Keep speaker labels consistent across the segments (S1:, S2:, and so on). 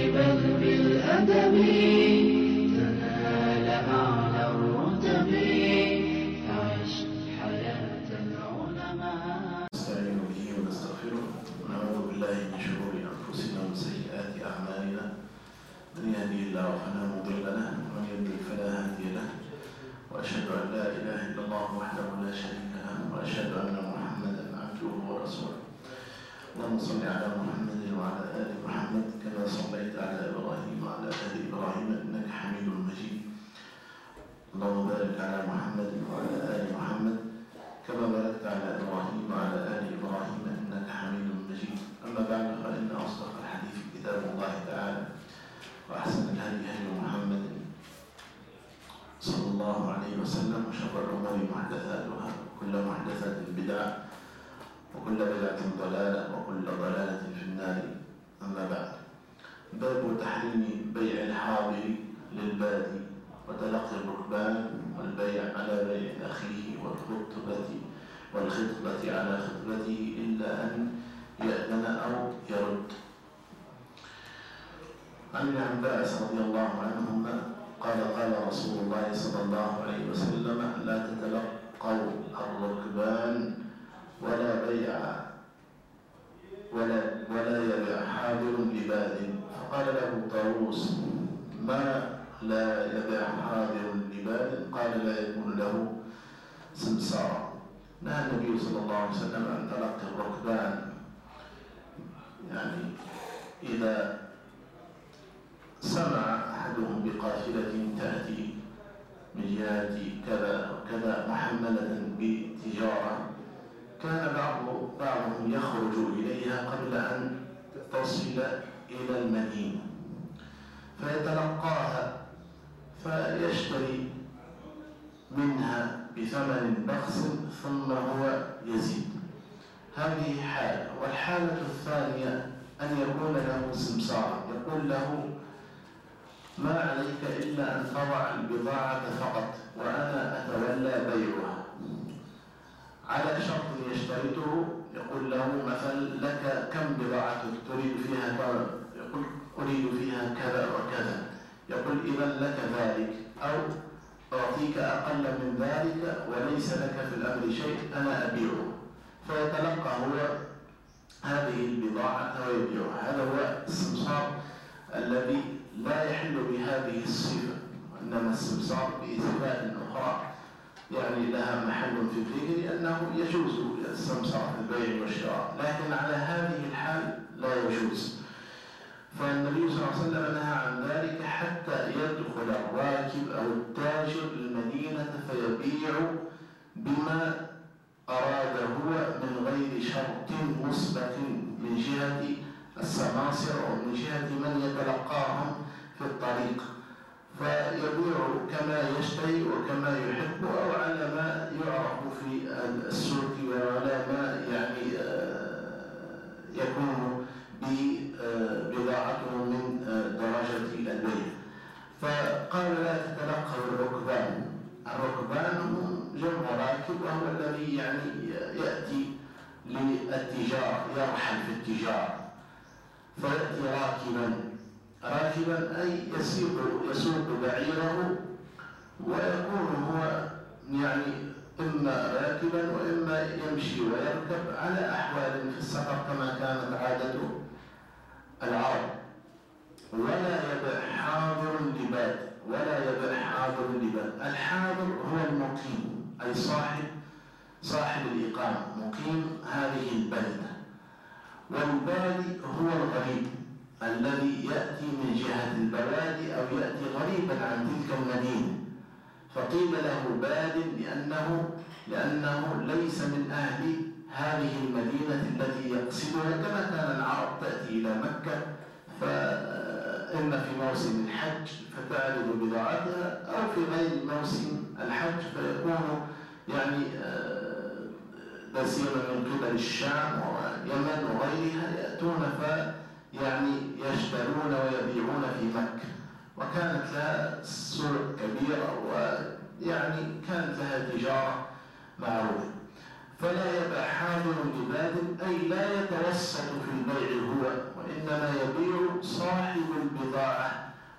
S1: بل بالأدب تنال أعلى الرتب. فعش حياة العلماء.
S2: نستعين به ونستغفره ونعوذ بالله من شرور أنفسنا ومن سيئات أعمالنا. من يهدي الله فلا مضل له ومن يضلل فلا هادي له. وأشهد أن لا إله إلا الله وحده لا شريك له وأشهد أن محمدا عبده ورسوله. اللهم صل على محمد وعلى آل محمد كما صليت على إبراهيم وعلى آل إبراهيم إنك حميد مجيد. اللهم بارك على محمد وعلى آل محمد كما باركت على إبراهيم وعلى آل إبراهيم إنك حميد مجيد. أما بعد، فإن أصدق الحديث كتاب الله تعالى وأحسن الهدي هدي محمد صلى الله عليه وسلم وشر الأمور محدثاتها وكل محدثة بدعة وكل بدعة ضلالة وكل ضلالة في النار. أما بعد، باب تحريم بيع الحاضر للبادي وتلقي الركبان والبيع على بيع أخيه والخطبة على خطبته إلا أن يأذن أو يرد. عن ابن عباس رضي الله عنهما قال قال رسول الله صلى الله عليه وسلم: لا تتلقوا الركبان ولا يبيع حاضر لباد. فقال له طاووس: ما لا يبيع حاضر لباد؟ قال: لا يكون له سمسار. نهى النبي صلى الله عليه وسلم عن تلقي الركبان، يعني إذا سمع أحدهم بقافلة تأتي من جهة كذا وكذا محملة بتجارة، كان بعضهم يخرج إليها قبل أن تصل إلى المدينة فيتلقاها فيشتري منها بثمن بخس ثم هو يزيد. هذه حالة. والحالة الثانية أن يكون له سمسار، يقول له: ما عليك إلا أن تضع البضاعة فقط وأنا أتولى بيعها، على شرط يشترطه. يقول له مثلا: لك كم بضاعة تريد فيها كذا؟ يقول: أريد فيها كذا وكذا. يقول: إذا لك ذلك، أو أعطيك أقل من ذلك وليس لك في الأمر شيء، أنا أبيعه. فيتلقى هو هذه البضاعة ويبيعها. هذا هو السمسار الذي لا يحل بهذه الصفة، وإنما السمسار بصفات أخرى يعني لها محل في الذكر، أنه يجوز السمسار في البيع والشراء، لكن على هذه الحال لا يجوز. فالنبي صلى الله عليه وسلم نهى عن ذلك حتى يدخل الراكب أو التاجر المدينة فيبيع بما أراد هو من غير شرط مسبق من جهة السماسرة ومن جهة من يتلقاهم في الطريق، فيبيع كما يشتهي وكما يحب أو على ما يعرف في السوق وعلى ما يعني يكون بضاعته من درجة البيع. فقال: لا تتلقوا الركبان. الركبان هم جمع راكب، وهو الذي يعني يأتي للتجارة، يرحل في التجارة، فيأتي راكبا أي يسوق بعيره، ويكون هو يعني إما راكبا وإما يمشي ويركب على أحوال في السفر كما كانت عادة العرب. ولا يبيع حاضر لباد. الحاضر هو المقيم، أي صاحب الإقامة، مقيم هذه البلدة. والبادي هو الغريب الذي يأتي من جهة البوادي أو يأتي غريبا عن تلك المدينة، فقيل له باد لأنه ليس من أهل هذه المدينة التي يقصدها، كما كان العرب تأتي إلى مكة فإما في موسم الحج فتعرض بضاعتها، أو في غير موسم الحج فيكون يعني بسيرا من قبل الشام واليمن وغيرها، يأتون يعني يشترون ويبيعون في مكة، وكانت لها سوق كبيرة ويعني كانت لها تجارة معروفة. فلا يبيع حاضر لباد، أي لا يتوسط في البيع هو، وإنما يبيع صاحب البضاعة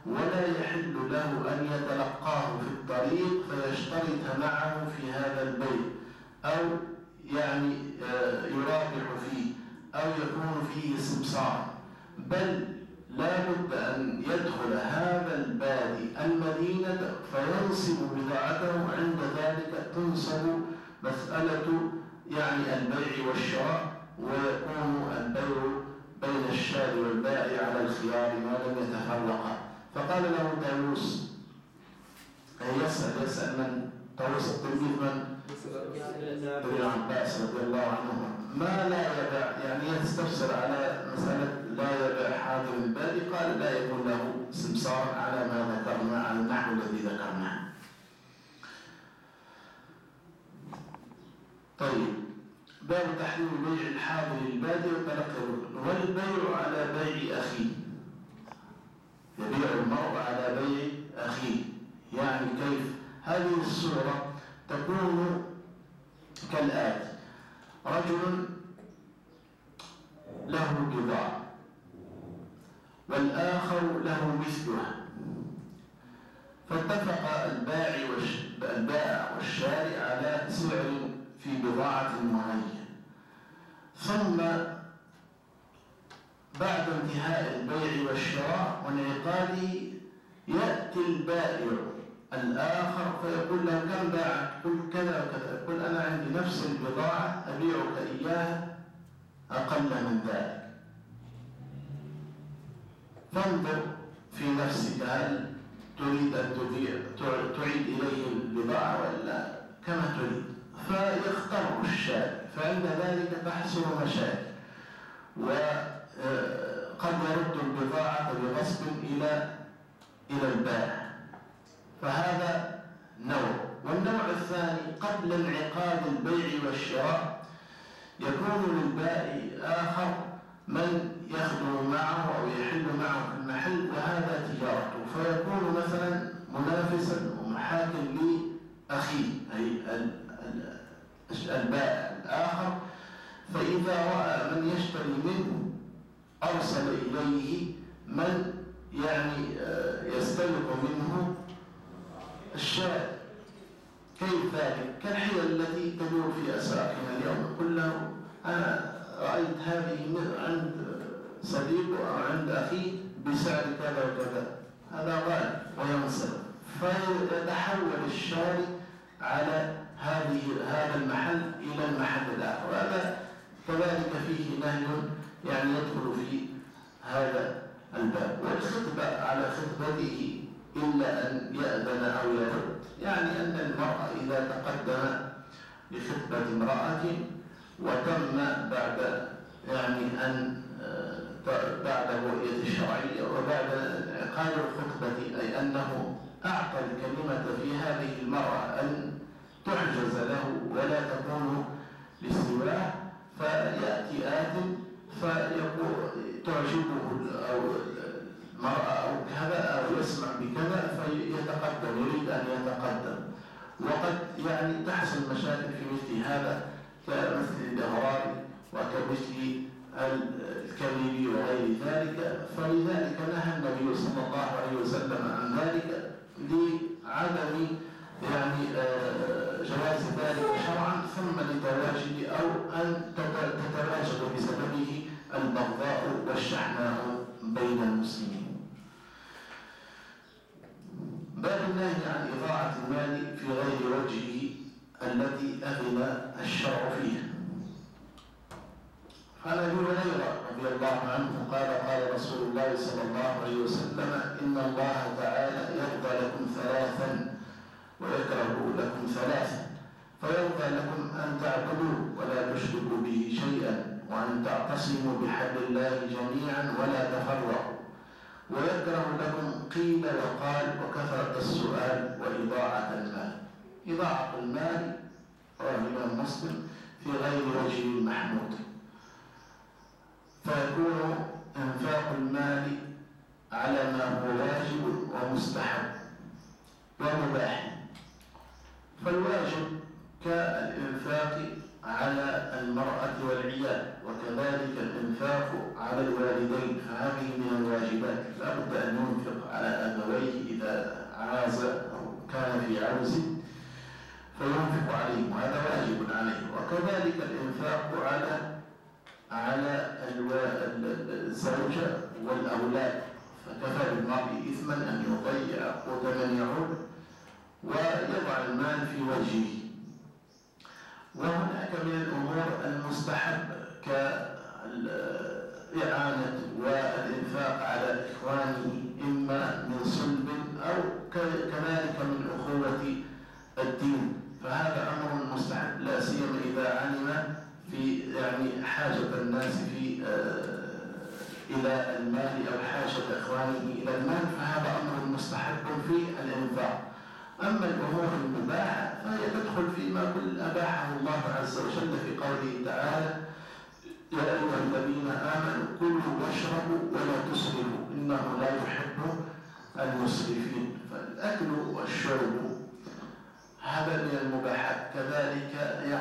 S2: ولا يحل له أن يتلقاه في الطريق فيشترط معه في هذا البيع، أو يعني يرابح فيه، أو يكون فيه سمسار، بل لا بد أن يدخل هذا البادي المدينة فينصب بضاعته. عند ذلك تنصب مسألة يعني البيع والشراء، ويكون البيع بين الشاري والبائع على الخيار ما لم يتفرقا. فقال له طاووس، يسأل من؟ طاووس التلميذ من؟ ابن عباس رضي الله عنهما، ما لا يبيع؟ يعني يستفسر على مسألة لا يبيع حاضر البادي. قال لا يكون له سمسار على ما ذكرنا، على النحو الذي ذكرناه. طيب، باب تحريم بيع الحاضر البادي وتلقي الركن. والبيع على بيع أخيه، يبيع المرء على بيع أخيه. يعني كيف؟ هذه الصورة تكون كالآتي: رجل له بضاعة والآخر له مثلها، فاتفق البائع والشاري على سعر في بضاعة معينة، ثم بعد انتهاء البيع والشراء وانعقاده يأتي البائع الآخر فيقول له كم باعت؟ قل كذا وكذا. يقول أنا عندي نفس البضاعة أبيعك إياها أقل من ذلك، فانظر في نفسك هل تريد أن تعيد إليه البضاعة ولا كما تريد. فيختار الشاري، فعند ذلك تحصل مشاكل، وقد يرد البضاعة بغصب إلى البائع. فهذا نوع. والنوع الثاني قبل انعقاد البيع والشراء يكون للبائع آخر من يخدم معه أو يحل معه في المحل، وهذا تجارته، فيكون مثلا منافسا ومحاكم لأخيه أي البائع الآخر. فإذا رأى من يشتري منه أرسل إليه من يعني يستلق منه الشاري. كيف ذلك؟ كالحيل التي تدور في أسواقنا اليوم. يقول له أنا رأيت هذه عند صديق أو عند أخي بسعر كذا وكذا، هذا غالي، وينصرف، فيتحول الشاري على هذا المحل إلى المحل الآخر. وهذا كذلك فيه نهي يعني يدخل في هذا الباب. والخطبة على خطبته إلا أن يأذن أو يرد، يعني أن المرأة إذا تقدم لخطبة امرأة وتم بعد يعني أن بعد الرؤية الشرعية وبعد انعقاد الخطبة، أي أنه أعطى الكلمة في هذه المرأة أن تحجز له ولا تكون لسواه، فيأتي آت فيقول تعجبه أو المرأة أو كذا أو يسمع بكذا فيتقدم، يريد أن يتقدم. وقد يعني تحصل مشاكل في مثل هذا كمثل الدهراني وكمثل الكليلي وغير ذلك. فلذلك نهى النبي صلى الله عليه وسلم عن ذلك لعدم يعني جواز ذلك شرعا، ثم لتواجد أو أن تتواجد بسببه البغضاء والشحناء بين المسلمين. باب النهي عن إضاعة المال في غير وجهه التي أذن الشرع فيه. قال أبي هريرة رضي الله عنه قال قال رسول الله صلى الله عليه وسلم: إن الله تعالى يرضى لكم ثلاثا ويكره لكم ثلاثا، فيرضى لكم أن تعبدوا ولا تشركوا به شيئا، وأن تعتصموا بحبل الله جميعا ولا تفرقوا، ويكره لكم قيل وقال وكثرة السؤال وإضاعة المال. إضاعة المال رواه الإمام مسلم في غير وجه المحمود، فيكون إنفاق المال على ما هو واجب ومستحب ومباح. فالواجب كالإنفاق على المرأة والعيال، وكذلك الإنفاق على الوالدين أبوين فهذه من الواجبات، لا بد أن ينفق على أبويه إذا عاز أو كان في عوز فينفق عليهم، وهذا واجب عليه. وكذلك الإنفاق على الزوجة والأولاد، فكفى بالمرء إثما أن يضيع قوت من يعول ويضع المال في وجهه. وهناك من الأمور المستحبة كالإعانة والإنفاق على إخوانه إما من صلب أو كذلك من أخوة الدين، فهذا أمر مستحب لا سيما إذا علم في حاجة الناس إلى المال أو حاجة إخوانه إلى المال، فهذا أمر مستحب في الإنفاق. أما الأمور المباحة فهي تدخل فيما أباحه الله عز وجل في قوله تعالى: يا أيها الذين آمنوا كلوا واشربوا ولا تسرفوا إنه لا يحب المسرفين. فالأكل والشرب هذا من المباحات. كذلك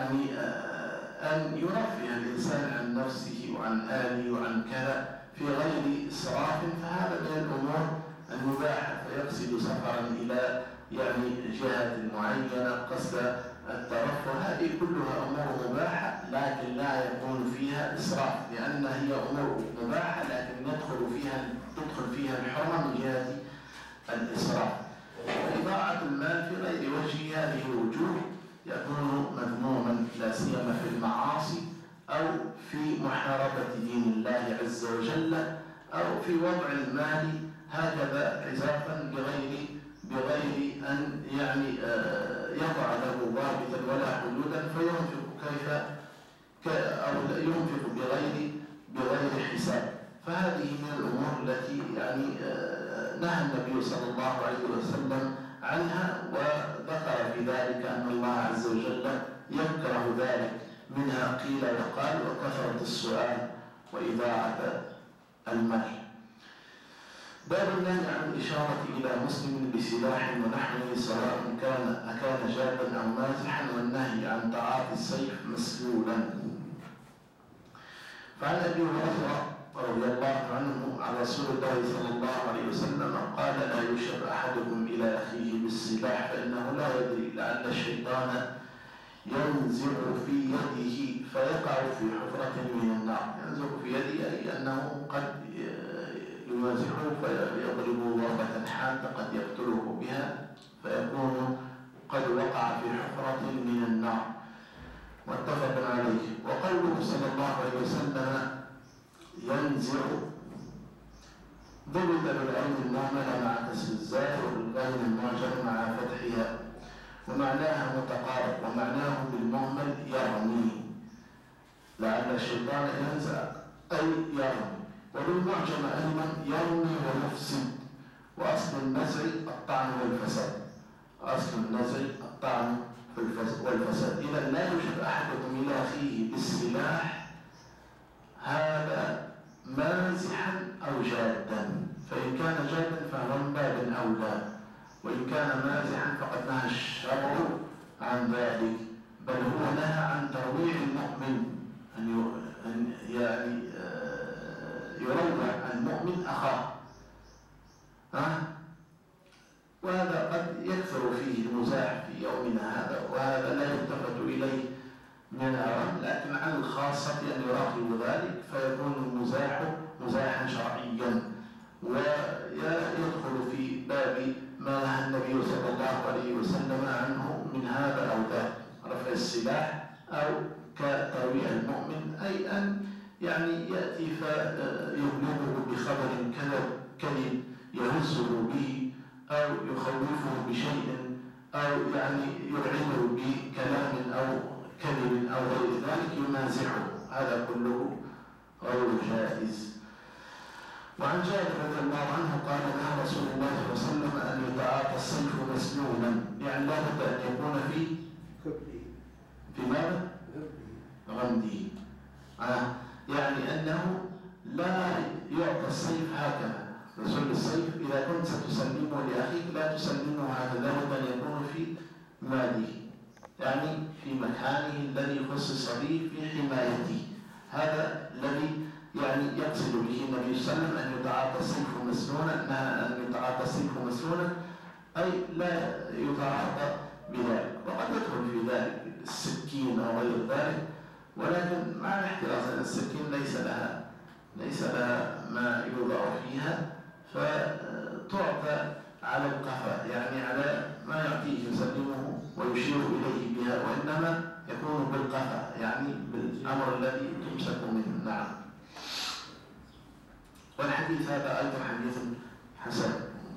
S2: أن يرفه الإنسان عن نفسه وعن آله وعن كذا في غير إسراف، فهذا من الأمور المباحة، فيقصد سفرا إلى جهة معينة قصد الترفه، هذه كلها أمور مباحة لكن لا يكون فيها إسراف، لأنها هي أمور مباحة لكن تدخل فيها الحرمة من جهة الإسراف. وإضاعة المال في غير وجه هذه الوجوه يكون مذموما لا سيما في المعاصي أو في محاربة دين الله عز وجل أو في وضع المال هكذا عزافا بغير أن يضع له ضابطا ولا حدودا، فينفق أو ينفق بغير حساب. فهذه من الأمور التي نهى النبي صلى الله عليه وسلم عنها، وذكر في ذلك أن الله عز وجل يكره ذلك، منها قيل وقال وكثرة السؤال وإضاعة المال. باب النهي عن الإشارة إلى مسلم بسلاح ونحوه سواء أكان جادا أو مازحا، والنهي عن تعاطي السيف مسلولا. فعن أبي هريرة رضي الله عنه عن رسول الله صلى الله عليه وسلم قال: لا يشر أحدكم إلى أخيه بالسلاح فإنه لا يدري لعل الشيطان ينزع في يده فيقع في حفرة من النار. ينزع في يده أي أنه قد يمازحه فيضربه ضربة حادة قد يقتله بها فيكون قد وقع في حفرة من النار، متفق عليه. وقوله صلى الله عليه وسلم ينزع ضبط بالعين المهملة مع كسر الزاي وبالغين المعجم مع فتحها، ومعناها متقارب، ومعناه بالمهمل يرمي لعل الشيطان ينزع أي يرمي، وبالمعجم أيضا يرمي ويفسد. وأصل النزع الطعن والفساد، أصل النزع الطعن والفساد. إذا لا يشر أحدكم إلى أخيه بالسلاح هذا مازحا أو جادا، فإن كان جادا فهو من باب أولى، وإن كان مازحا فقد نهى الشرع عن ذلك، بل هو نهى عن ترويع المؤمن أن يروع المؤمن أخاه، وهذا قد يكثر فيه المزاح في يومنا هذا، وهذا لا يلتفت إليه من العام، لكن على الخاصة أن يراقب ذلك فيكون المزاح مزاحا شرعيا، ويدخل في باب ما نهى النبي صلى الله عليه وسلم عنه من هذا أو ذاك، رفع السلاح أو كترويع المؤمن، أي أن يأتي فيبلغه بخبر كذب يهزه به أو يخوفه بشيء أو يرعبه بكلام أو كذب أو غير ذلك يمازحه، هذا كله غير جائز. وعن جابر رضي الله عنه قال: نهى رسول الله صلى الله عليه وسلم أن يتعاطى السيف مسلولا، يعني لا بد أن يكون في ماذا؟ غمده، يعني أنه لا يعطى السيف هكذا. رسول السيف إذا كنت ستسلمه لأخيك لا تسلمه هكذا، لابد أن يكون في ماله، يعني في مكانه الذي خصص به في حمايته، هذا الذي يعني يقصد به النبي صلى الله عليه وسلم أن يتعاطى السيف مسنونا، نهى أن يتعاطى السيف مسنونا، أي لا يتعاطى بذلك. وقد يدخل في ذلك السكين أو غير ذلك، ولكن مع الاحتراز أن السكين ليس لها ما يوضع فيها، فتعطى على القفا، يعني على ما يعطيه يسلمه ويشير إليه بها، وإنما يكون بالقفا، يعني بالأمر الذي تمسك منه. نعم. والحديث هذا أيضا حديث حسن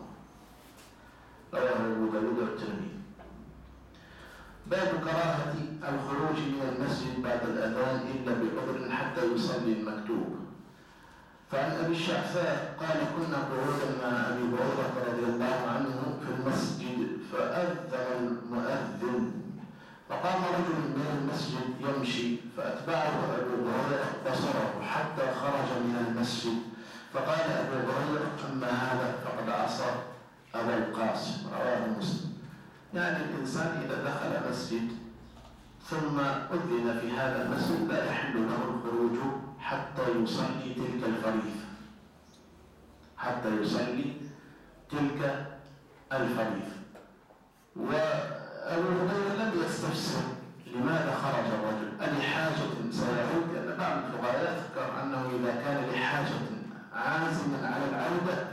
S2: رواه أبو داود والترمذي. باب كراهة الخروج من المسجد بعد الأذان إلا بعذر حتى يصلي المكتوب. فعن أبي الشعثاء قال: كنا قعودا مع أبي هريرة رضي الله عنه في المسجد فأذن المؤذن، فقام رجل من المسجد يمشي فأتبعه أبو هريرة بصره حتى خرج من المسجد، فقال أبو هريرة: أما هذا فقد عصى أبا القاسم. رواه مسلم. يعني الإنسان إذا دخل مسجد ثم أذن في هذا المسجد لا يحل له الخروج حتى يصلي تلك الفريضة، حتى يصلي تلك الفريضة. وأبو هريرة لم يستفسر لماذا خرج الرجل، ألحاجة سيعود، لأن بعض الفقهاء يذكر أنه إذا كان لحاجة عازما على العودة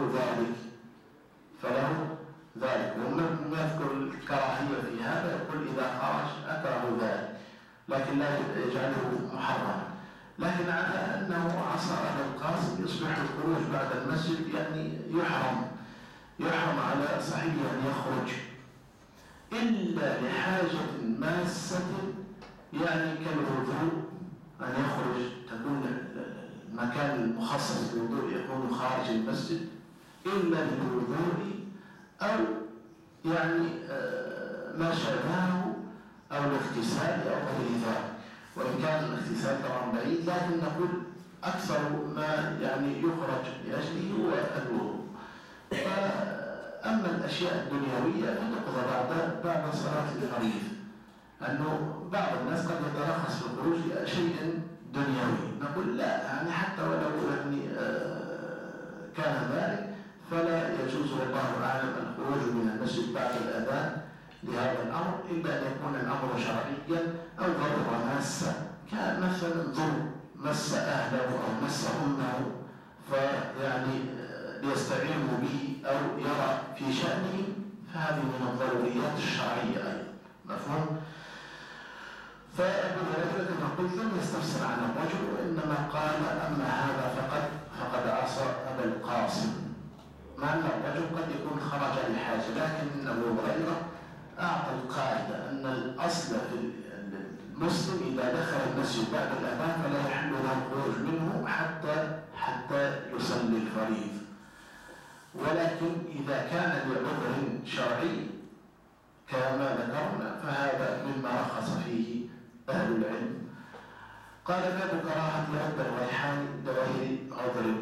S2: فله ذلك، ومن يذكر الكراهية في هذا يقول إذا خرج أكره ذلك، لكن لا يجعله محرما. لكن على أنه عصى أبا القاسم يصبح الخروج بعد المسجد يعني يحرم على صحيح أن يخرج إلا لحاجة ماسة، يعني كالوضوء، أن يخرج تكون المكان المخصص للوضوء يكون خارج المسجد إلا للوضوء أو يعني ما شابهه أو الاغتسال أو غير ذلك. وإن كان الاغتسال طبعا بعيد، لكن نقول أكثر ما يعني يخرج لأجله هو الوضوء. أما الأشياء الدنيوية فتقضى بعد صلاة الفريضة، أنه بعض الناس قد يترخص في الخروج لشيء دنيوي، نقول لا، يعني حتى ولو يعني كان ذلك فلا يجوز والله أعلم الخروج من المسجد بعد الأذان لهذا الأمر، إلا أن يكون الأمر شرعيا أو ضرورة ماسة، كان مثلا ضر مس أهله أو مس أمه فيعني ليستعينوا به أو يرى في شأنه، فهذه من الضروريات الشرعية أيضا. مفهوم؟ فأبو هريرة كما قلت لم يستفسر عن الرجل، وإنما قال: أما هذا فقد عصى أبا القاسم، مع أن الرجل قد يكون خرج لحاجة، لكن أبو هريرة أعطى القاعدة أن الأصل في المسلم إذا دخل المسجد بعد الأذان فلا يحل له الخروج منه حتى يصلي الفريضة. ولكن إذا كان لعذر شرعي كما ذكرنا فهذا مما رخص فيه أهل العلم. قال: باب كراهة رد الريحان لغير عذر.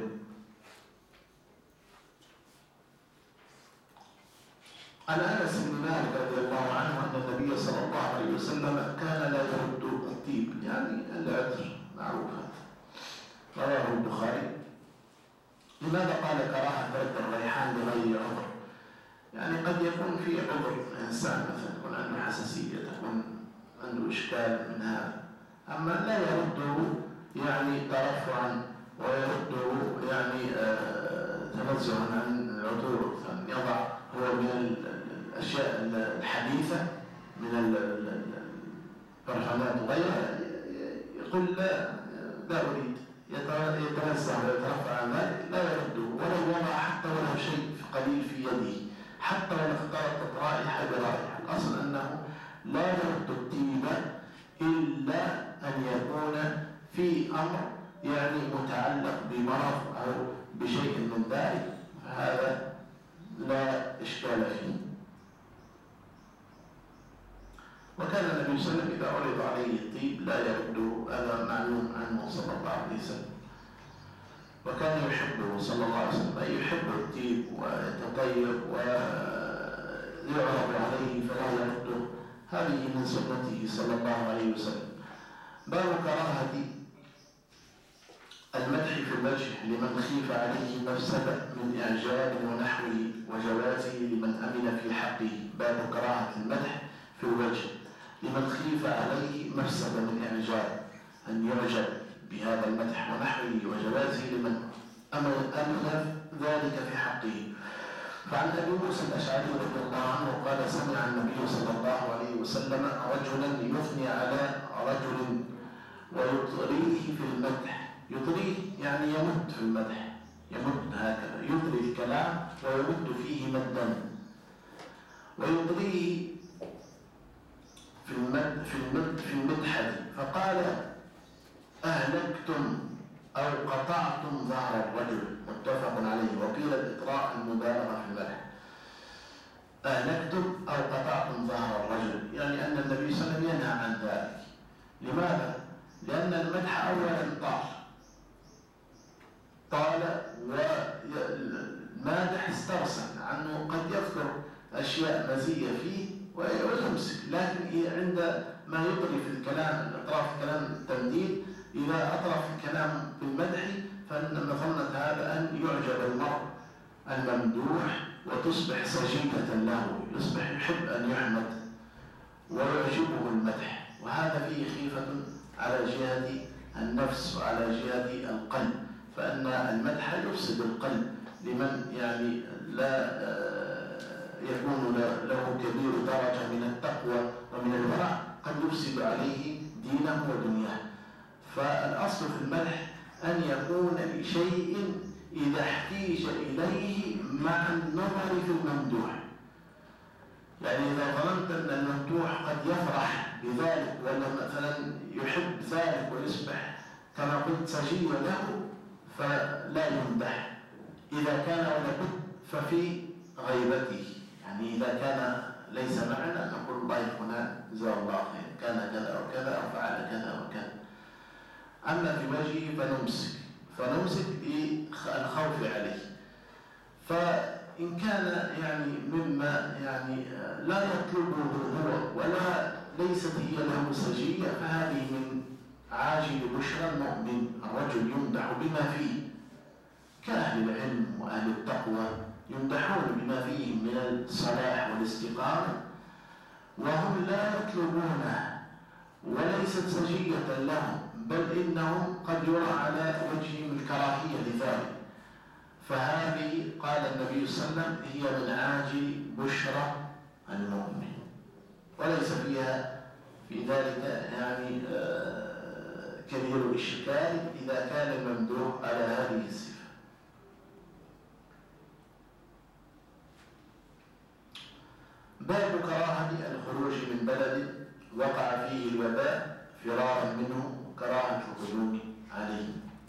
S2: عن أنس بن مالك رضي الله عنه أن النبي صلى الله عليه وسلم كان لا يرد الطيب، يعني العذر معروف، رواه البخاري. لماذا قال كراهة رد الريحان لغير عذر؟ يعني قد يكون في عذر إنسان مثلا يكون عنده حساسية، تكون عنده إشكال من هذا، أما لا يرده يعني ترفعا ويرده يعني تنزها عن العذور، يضع هو من الأشياء الحديثة من البرفانات وغيرها، يقول لا أريد، يتنزه ويترفع عن ذلك، لا يرده ولو وضع حتى ولو شيء قليل في يده، حتى ولو اختلطت رائحة برائحة. الأصل أنه لا يرد الطيب إلا أن يكون في أمر يعني متعلق بمرض أو بشيء من ذلك، فهذا لا إشكال فيه. وكان النبي صلى الله عليه وسلم إذا عرض عليه الطيب لا يرد، هذا معلوم عنه صلى الله عليه وسلم، وكان يحبه صلى الله عليه وسلم، أي يحب الطيب ويتطيب ويعرض عليه فلا يرده، هذه من سنته صلى الله عليه وسلم. باب كراهة المدح في الوجه لمن خيف عليه مفسدة من إعجاب ونحوه، وجوازه لمن أمن في حقه. باب كراهة المدح في الوجه لمن خيف عليه مفسدة من إعجاب، أن يعجب بهذا المدح ونحوه، وجوازه لمن أمن ذلك في حقه. فعن أبي موسى الأشعري رضي الله عنه قال: سمع النبي صلى الله عليه وسلم رجلا يثني على رجل ويطريه في المدح. يطريه يعني يمد في المدح، يمد هكذا، يطري الكلام ويمد فيه مدا، ويطريه في المدحة. فقال: أهلكتم أو قطعتم ظهر الرجل. متفق عليه. وقيل الإطراء المبالغة في المدح. أهلكتم أو قطعتم ظهر الرجل، يعني أن النبي صلى الله عليه وسلم ينهى عن ذلك. لماذا؟ لأن المدح أولا طال والمادح استرسل عنه، قد يذكر أشياء مزية فيه ويمسك، لكن عند ما يطري في الكلام، الإطراف في الكلام التمديد، إذا أطرف الكلام بالمدح فإن مظنة هذا أن يعجب المرء الممدوح وتصبح سجية له، يصبح يحب أن يحمد ويعجبه المدح. وهذا فيه خيفة على جهة النفس وعلى جهة القلب، فإن المدح يفسد القلب لمن يعني لا يكون له كبير درجة من التقوى ومن الورع، قد يفسد عليه دينه ودنياه. فالأصل في المدح أن يكون لشيء إذا احتيج إليه مع النظر في الممدوح. يعني إذا ظننت أن الممدوح قد يفرح بذلك ولا مثلا يحب ذلك ويصبح كما قلت سجيا له، فلا يمدح. إذا كان ولابد ففي غيبته، يعني إذا كان ليس معنا نقول الله فلان جزاه الله خير، كان كذا وكذا أو فعل كذا وكذا. أما في وجهه فنمسك للخوف عليه. فإن كان يعني مما يعني لا يطلبه هو ولا ليست هي له سجية، فهذه من عاجل بشرى المؤمن. الرجل يمدح بما فيه، كأهل العلم وأهل التقوى يمدحون بما فيه من الصلاح والاستقامة، وهم لا يطلبونه وليست سجية لهم، بل إنهم قد يرى على وجههم الكراهية لذلك. فهذه قال النبي صلى الله عليه وسلم هي من عاجل بشرى المؤمن، وليس فيها في ذلك يعني كبير الإشكال إذا كان الممدوح على هذه الصفة. باب كراهة الخروج من بلد وقع فيه الوباء فرارا منه كراهة القدوم عليه.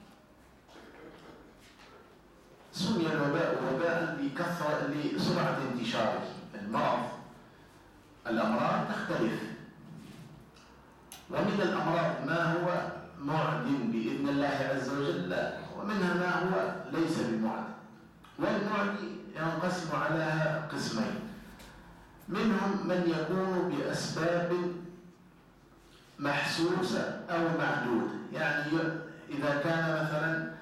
S2: سمي الوباء وباء لسرعة انتشاره. الأمراض تختلف، ومن الأمراض ما هو معدٍ بإذن الله عز وجل، ومنها ما هو ليس بمعدٍ. والمعدي ينقسم على قسمين: منهم من يكون بأسباب محسوسة أو معدودة، يعني إذا كان مثلا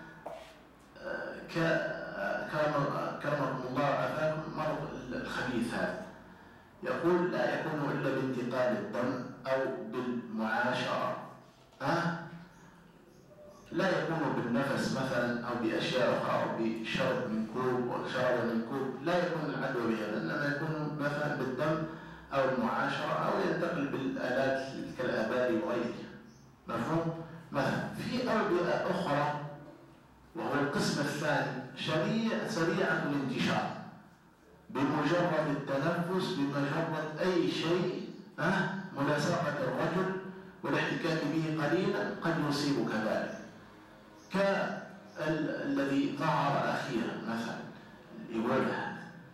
S2: كرمكم الله وعافاكم مرض الخبيث هذا، يقول لا يكون إلا بانتقال الدم أو بالمعاشرة، لا يكون بالنفس مثلا أو بأشياء أخرى، أو بشرب من كوب وشرب من كوب، لا يكون العدوى بها، إنما يكون مثلا بالدم أو المعاشرة، أو ينتقل بالآلات كالآبار وغيرها. مفهوم؟ مثلا في أوبئة أخرى وهو القسم الثاني سريعة الانتشار، بمجرد التنفس، بمجرد أي شيء ملاصقة الرجل والاحتكاك به قليلا قد يصيب كذلك، كالذي ظهر أخيرا مثلا الإبولا.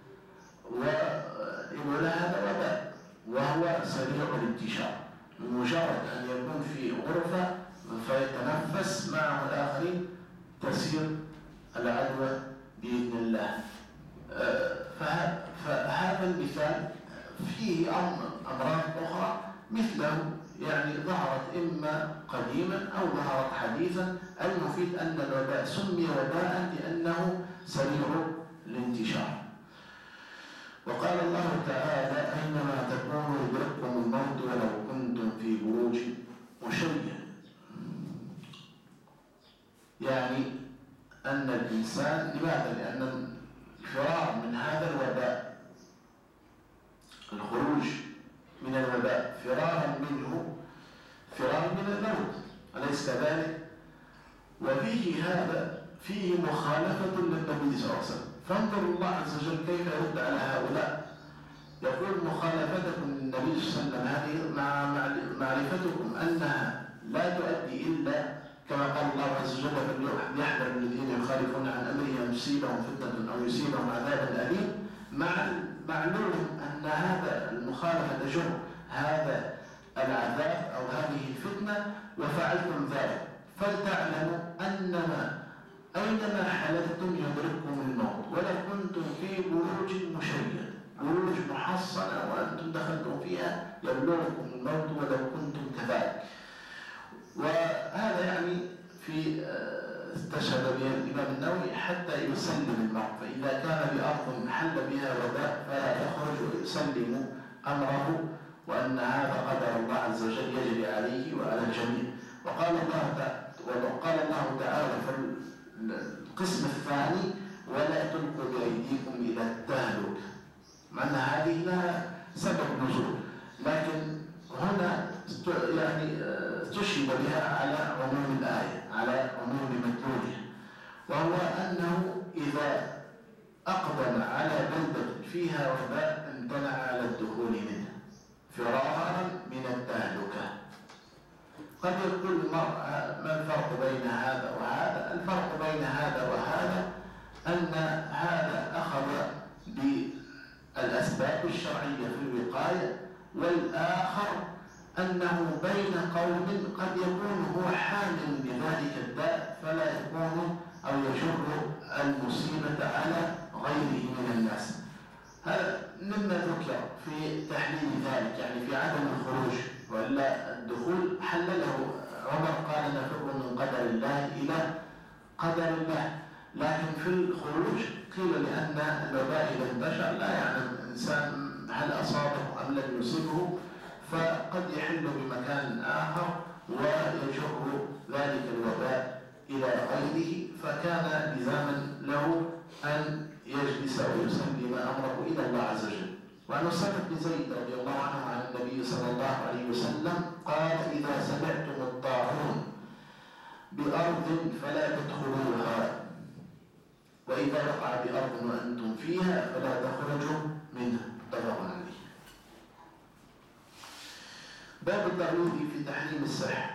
S2: والإبولا هذا وباء وهو سريع الانتشار، بمجرد أن يكون في غرفة فيتنفس معه الآخرين تسير العدوى بإذن الله. فهذا المثال فيه أمراض أخرى مثله، يعني ظهرت إما قديما أو ظهرت حديثا. المفيد أن الوباء سمي وباء لأنه سريع الانتشار. وقال الله تعالى: أينما تكونوا يدرككم الموت ولو كنتم في بروج مشيدة. يعني أن الإنسان، لماذا؟ لأن الفرار من هذا الوباء، الخروج من الوباء فرارا منه فرار من الموت، أليس كذلك؟ وفيه هذا فيه مخالفة للنبي صلى الله عليه وسلم. فانظر الله عز وجل كيف يرد على هؤلاء. يقول: مخالفتكم للنبي صلى الله عليه وسلم هذه مع معرفتكم أنها لا تؤدي إلا كما قال الله عز وجل: فليحذر الذين يخالفون عن أمره أن تصيبهم فتنة أو يصيبهم عذاب أليم. مع معلوم أن هذا المخالفة تجر هذا العذاب أو هذه الفتنة، وفعلتم ذلك فلتعلموا أينما حللتم يدرككم الموت ولو كنتم في بروج مشيدة، بروج محصنة وأنتم دخلتم فيها يبلغكم الموت ولو كنتم كذلك. وهذا يعني في استشهد به الإمام النووي حتى يسلم الموت، فإذا كان بأرض حل بها وباء فلا يخرج ويسلم أمره، وأن هذا قدر الله عز وجل يجري عليه وعلى الجميع. وقال الله تعالى في القسم الثاني: ولا تلقوا بأيديكم إلى التهلكة، مع أن هذه لها سبب نزول، لكن هنا يعني استشهد بها على عموم الآية، على عموم مدلولها، وهو أنه إذا أقدم على بلدة فيها وباء امتنع على الدخول منها فرارا من التهلكة. قد يقول المرء: ما الفرق بين هذا وهذا؟ الفرق بين هذا وهذا أن هذا أخذ بالأسباب الشرعية في الوقاية، والآخر أنه بين قوم قد يكون هو حامل بذلك الداء فلا يكون أو يجر المصيبة على غيره من الناس. هذا مما ذكر في تحليل ذلك، يعني في عدم الخروج، وإلا الدخول حلله عمر، قال: نفر من قدر الله إلى قدر الله. لكن في الخروج قيل لأن الوباء إذا انتشر لا يعلم الإنسان هل أصابه أم لم يصبه، فقد يحل بمكان آخر ويجر ذلك الوباء إلى غيره، فكان لزاما له أن يجلس ويسلم أمره إلى الله عز وجل. وعن أسامة بن زيد رضي الله عنه عن النبي صلى الله عليه وسلم قال: إذا سمعتم الطاعون بأرض فلا تدخلوها، وإذا وقع بأرض وأنتم فيها فلا تخرجوا منها. متفق عليه. باب التغليظ في تحريم السحر.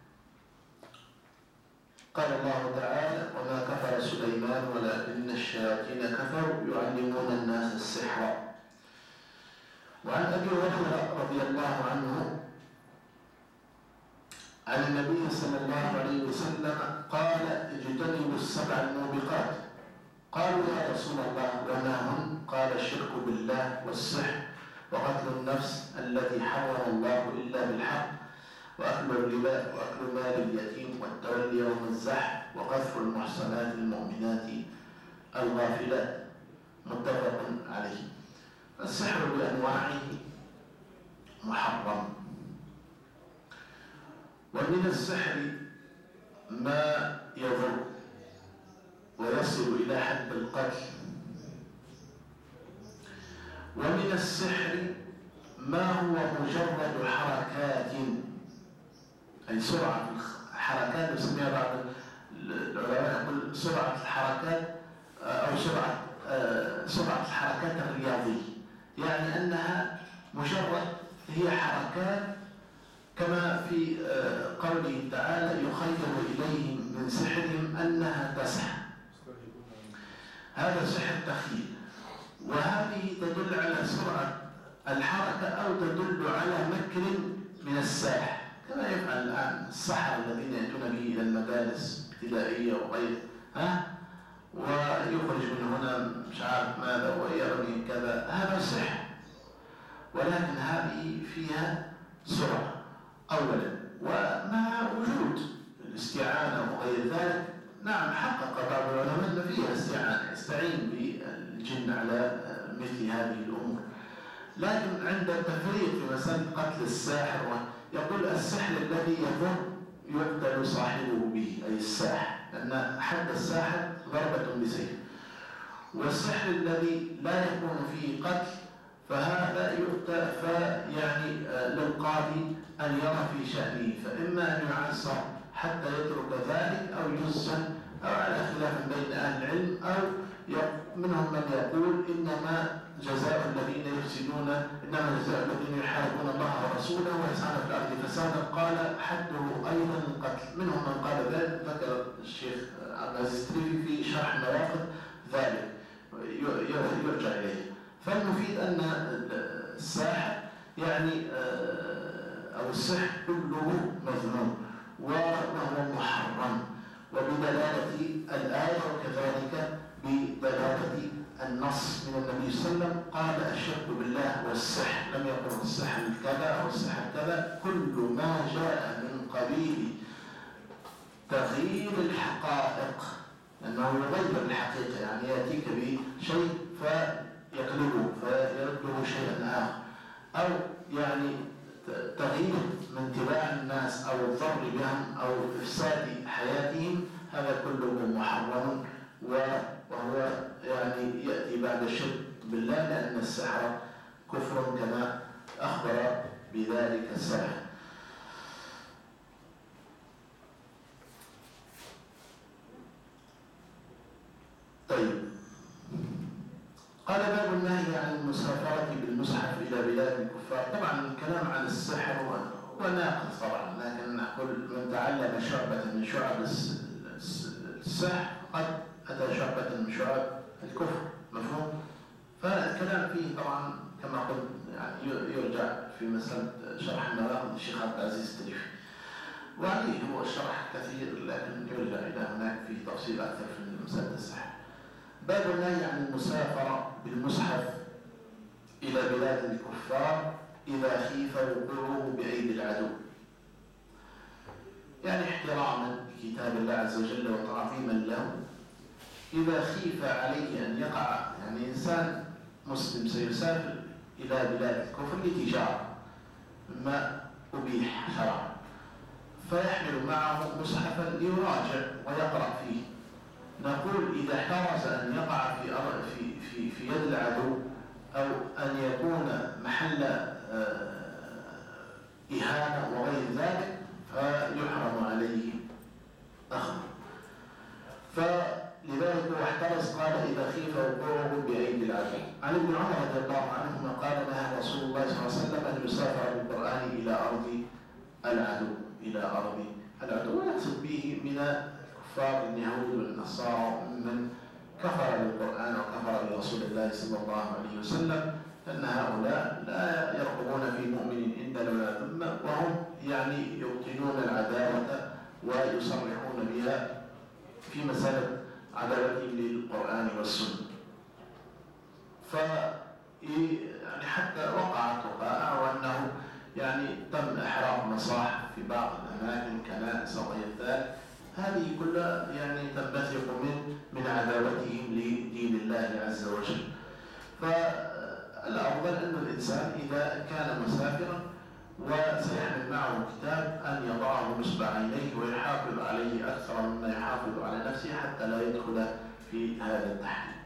S2: قال الله تعالى: وما كفر سليمان ولكن الشياطين كفروا يعلمون الناس السحر. وعن أبي هريرة رضي الله عنه عن النبي صلى الله عليه وسلم قال: اجتنبوا السبع الموبقات. قالوا: يا رسول الله وما هن؟ قال: الشرك بالله والسحر وقتل النفس التي حرم الله إلا بالحق وأكل الربا وأكل مال اليتيم والتولي يوم الزحف وقذف المحصنات المؤمنات الغافلات. متفق عليه. السحر بأنواعه محرم، ومن السحر ما يضر ويصل إلى حد القتل، ومن السحر ما هو مجرد حركات، أي سرعة الحركات، يسميها بعض العلماء يقول سرعة الحركات أو سرعة الحركات الرياضية، يعني أنها مجرد هي حركات كما في قوله تعالى: يخيل إليهم من سحرهم أنها تسحر. هذا سحر تخيل، وهذه تدل على سرعة الحركة أو تدل على مكر من الساحر، كما يفعل الآن السحرة الذين يأتون به إلى المدارس الابتدائية وغيرها، ويخرج من هنا مش عارف ماذا ويرمي كذا، هذا سحر. ولكن هذه فيها سرعة أولا، ومع وجود الاستعانة وغير ذلك، نعم حقق بعض العلماء أن فيها استعانة، يستعين بالجن على مثل هذه الأمور، لكن عند التفريق في مسألة قتل الساحر يقول السحر الذي يضر يقتل صاحبه به، أي الساحر، أن حد الساحر ضربة بسيف، والسحر الذي لا يكون فيه قتل فهذا يؤتى فيعني للقاضي أن يرى في شأنه، فإما أن يعزر حتى يترك ذلك أو يسجن أو على خلاف بين أهل العلم، أو منهم من يقول إنما جزاء الذين يفسدون، إنما جزاء الذين يحاربون الله ورسوله ويسعون في الأرض فسادا، قال حده أيضا القتل. منهم من قال ذلك، ذكر الشيخ عبد العزيز في شرح النواقض ذلك يرجع إليه. فالمفيد أن الساحر يعني أو السحر كله مذموم وهو محرم، وبدلالة الآية وكذلك بدلالة النص من النبي صلى الله عليه وسلم قال الشرك بالله والسحر، لم يقل السحر كذا أو السحر كذا، كل ما جاء من قبيل تغيير الحقائق، أنه يغير الحقيقة، يعني يأتيك بشيء فيقلبه فيرده شيئا آخر، أو يعني تغيير من اتباع الناس أو الضر بهم أو إفساد حياتهم، هذا كله محرم، وهو يعني يأتي بعد الشرك بالله، لأن السحر كفر كما أخبر بذلك السحر. طيب، قال باب النهي عن المسافرة بالمصحف إلى بلاد الكفار. طبعا الكلام عن السحر وناقض طبعا، لكن نقول من تعلم شعبة من شعب السحر قد أتى شعبة من شعب الكفر، مفهوم؟ فالكلام فيه طبعا كما قلت يعني يرجع في مسألة شرح النواقض الشيخ عبد العزيز التريفي، وعليه هو الشرح كثير، لكن يرجع إلى هناك فيه تفصيل أكثر في مسألة السحر. باب النهي عن المسافرة بالمصحف إلى بلاد الكفار إذا خيف وقوعه بأيدي العدو، يعني احتراما لكتاب الله عز وجل وتعظيما له. إذا خيف عليه أن يقع، يعني إنسان مسلم سيسافر إلى بلاد الكفر لتجارة ما أبيح شرعا، فيحمل معه مصحفا ليراجع ويقرأ فيه، نقول إذا احترز أن يقع في يد العدو أو أن يكون محل إهانة وغير ذلك فيحرم عليه أخذه. فلذلك هو احترز، قال إذا خيف وقوعه بأيدي العدو. عن ابن عمر رضي الله عنهما قال نهى رسول الله صلى الله عليه وسلم أن يسافر بالقرآن إلى أرض العدو، إلى أرض العدو، ويقصد به من الكفار اليهود والنصارى من كفر بالقرآن وكفر برسول الله صلى الله عليه وسلم، أن هؤلاء لا يرقبون في مؤمن إلا ولا ذمة، وهم يعني يبطنون العداوة ويصرحون بها في مسألة عداوتهم للقرآن والسنة. يعني حتى وقعت وقائع وأنه يعني تم إحراق مصاحف في بعض الأماكن كنائس وغير ذلك، هذه كلها يعني تنبثق من عداوتهم لدين الله عز وجل. فالأفضل أن الإنسان إذا كان مسافرا وسيحمل معه كتاب أن يضعه نصب عينيه ويحافظ عليه أكثر مما يحافظ على نفسه حتى لا يدخل في هذا التحريم.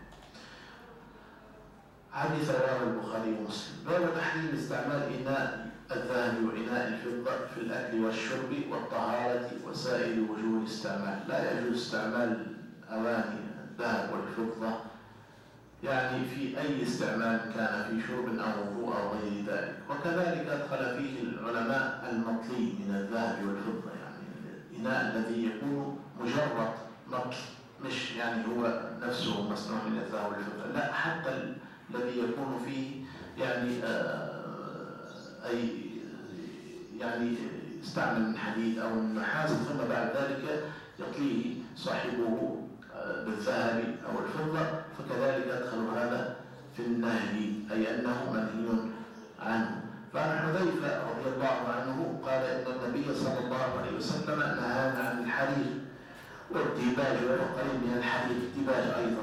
S2: حديث رواه البخاري ومسلم. باب تحريم استعمال إناء الذهب وإناء الفضة في الأكل والشرب والطهارة وسائر وجوه الاستعمال. لا يجوز استعمال أواني الذهب والفضة يعني في أي استعمال كان، في شرب أو وضوء أو غير ذلك. وكذلك أدخل فيه العلماء المطلي من الذهب والفضة، يعني الإناء الذي يكون مجرد مطل، مش يعني هو نفسه مصنوع من الذهب والفضة، لا، حتى الذي يكون فيه يعني أي يعني استعمل من حديد أو من نحاس، ثم بعد ذلك يطليه صاحبه بالذهب أو الفضة، فكذلك أدخل هذا في النهي، أي أنه منهي عنه. فعن حذيفة رضي الله عنه قال إن النبي صلى الله عليه وسلم نهانا عن الحرير، والديباج والقليل من الحرير الديباج أيضا،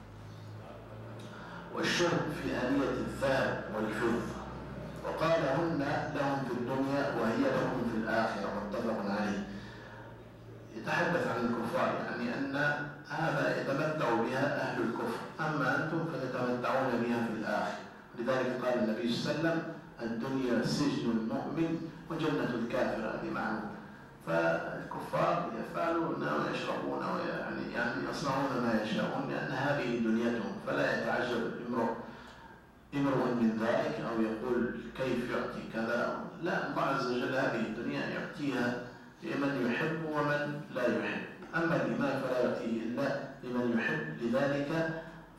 S2: والشرب في آنية الذهب والفضة، وقال هن لهم في الدنيا وهي لهم في الآخرة، متفق عليه. يتحدث عن الكفار، يعني أن هذا يتمتع بها أهل الكفر، أما أنتم فتتمتعون بها في الآخرة. لذلك قال النبي صلى الله عليه وسلم الدنيا سجن المؤمن وجنة الكافر، هذه معروفة. فالكفار يفعلون ويشربون يعني يصنعون ما يشاءون، لأن هذه دنيتهم، فلا يتعجب امرؤ من ذلك أو يقول كيف يعطي كذا. لا، الله عز وجل هذه الدنيا يعطيها لمن يحب ومن لا يحب، أما الإيمان فلا يعطيه إلا لمن يحب. لذلك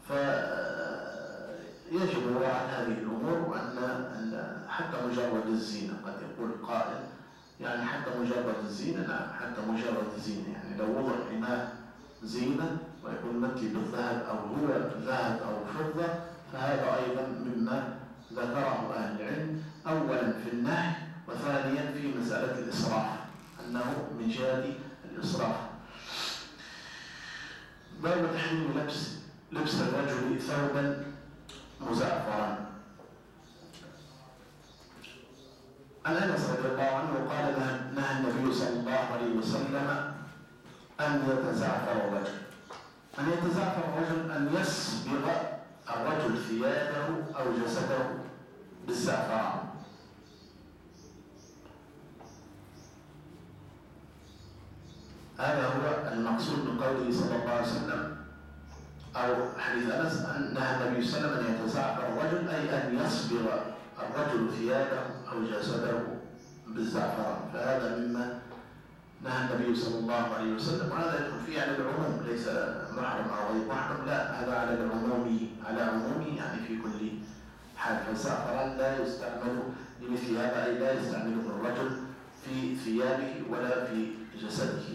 S2: فيجب مراعاة هذه الأمور، وأن حتى مجرد الزينة، قد يقول قائل يعني حتى مجرد الزينة، نعم حتى مجرد الزينة، يعني لو وضع إناء زينة ويكون مثلي بالذهب أو هو ذهب أو فضة، فهذا أيضا مما ذكره أهل العلم، أولا في النهي، وثانيا في مسألة الإسراف، أنه من جهة الإسراف. باب تحريم لبس الرجل ثوبا مزعفرا. عن أنس رضي الله عنه قال نهى النبي صلى الله عليه وسلم أن يتزعفر الرجل. أن يتزعفر الرجل أن يصبغ الرجل ثيابه أو جسده بالزعفران. هذا هو المقصود من قوله صلى الله عليه وسلم، أو حديث أنس أن نهى النبي صلى الله عليه وسلم أن يتزعفر الرجل، أي أن يصبغ الرجل ثيابه أو جسده بالزعفران. فهذا مما نهى النبي صلى الله عليه وسلم، وهذا يدخل فيه على العموم، ليس محرم أو غير محرم، لا، هذا على العموم، على عمومه، يعني في كل حال. فالزعفران لا يستعمل لمثل هذا، أي لا يستعمله الرجل في ثيابه ولا في جسده.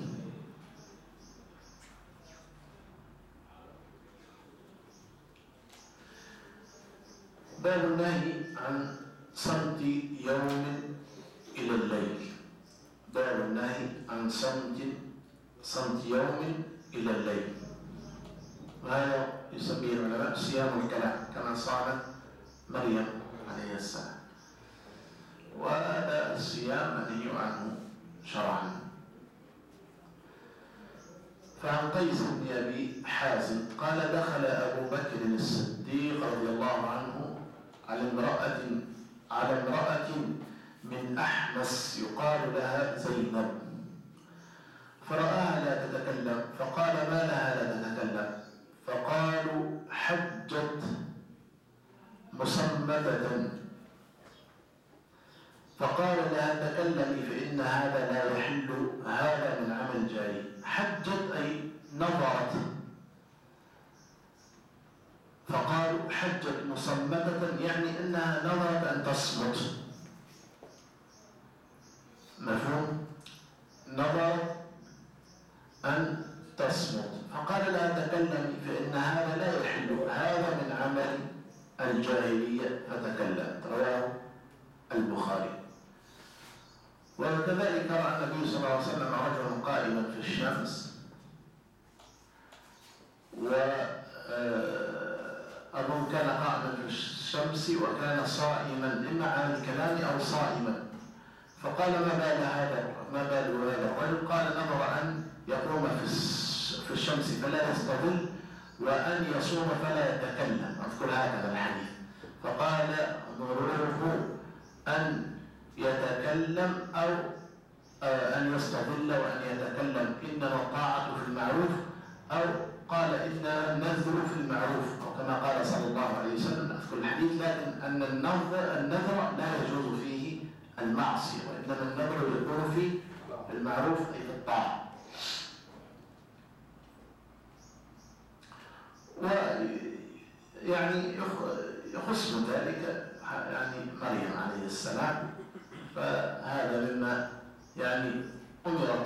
S2: باب النهي عن صمت يوم إلى الليل. باب النهي عن صمت يوم إلى الليل، وهذا يسميه العلماء صيام الكلام، كما صامت مريم عليه السلام، وهذا الصيام منهي عنه شرعا. فعن قيس بن أبي حازم قال دخل أبو بكر الصديق رضي الله عنه على امرأة من أحمس يقال لها زينب، فرآها لا تتكلم، فقال ما لها لا تتكلم؟ فقالوا حجت مصمتة. فقال لها تكلمي فإن هذا لا يحل، هذا من عمل جاهلي. حجت أي نظرت، فقالوا حجت مصمتة، يعني أنها نظرت أن تصمت. مفهوم؟ نظرت أن تصمت، فقال لها تكلمي فإن هذا لا يحل، هذا من عمل الجاهلية، فتكلمت. رواه البخاري. وكذلك رأى النبي صلى الله عليه وسلم رجلا قائما في الشمس، وأظن كان قائما في الشمس وكان صائما، إما عن الكلام أو صائما. فقال ما بال هذا الرجل؟ قال نظر أن يقوم في الشمس فلا يستظل، وأن يصوم فلا يتكلم، أذكر هكذا الحديث. فقال نظره أن يتكلم أو أن يستظل وأن يتكلم، إنما الطاعة في المعروف، أو قال إنما النذر في المعروف، أو كما قال صلى الله عليه وسلم، أذكر الحديث. لكن أن النذر لا يجوز فيه المعصية، وإنما النذر يكون في المعروف أي في الطاعة. ويعني يخص من ذلك يعني مريم عليه السلام، فهذا مما يعني أمرت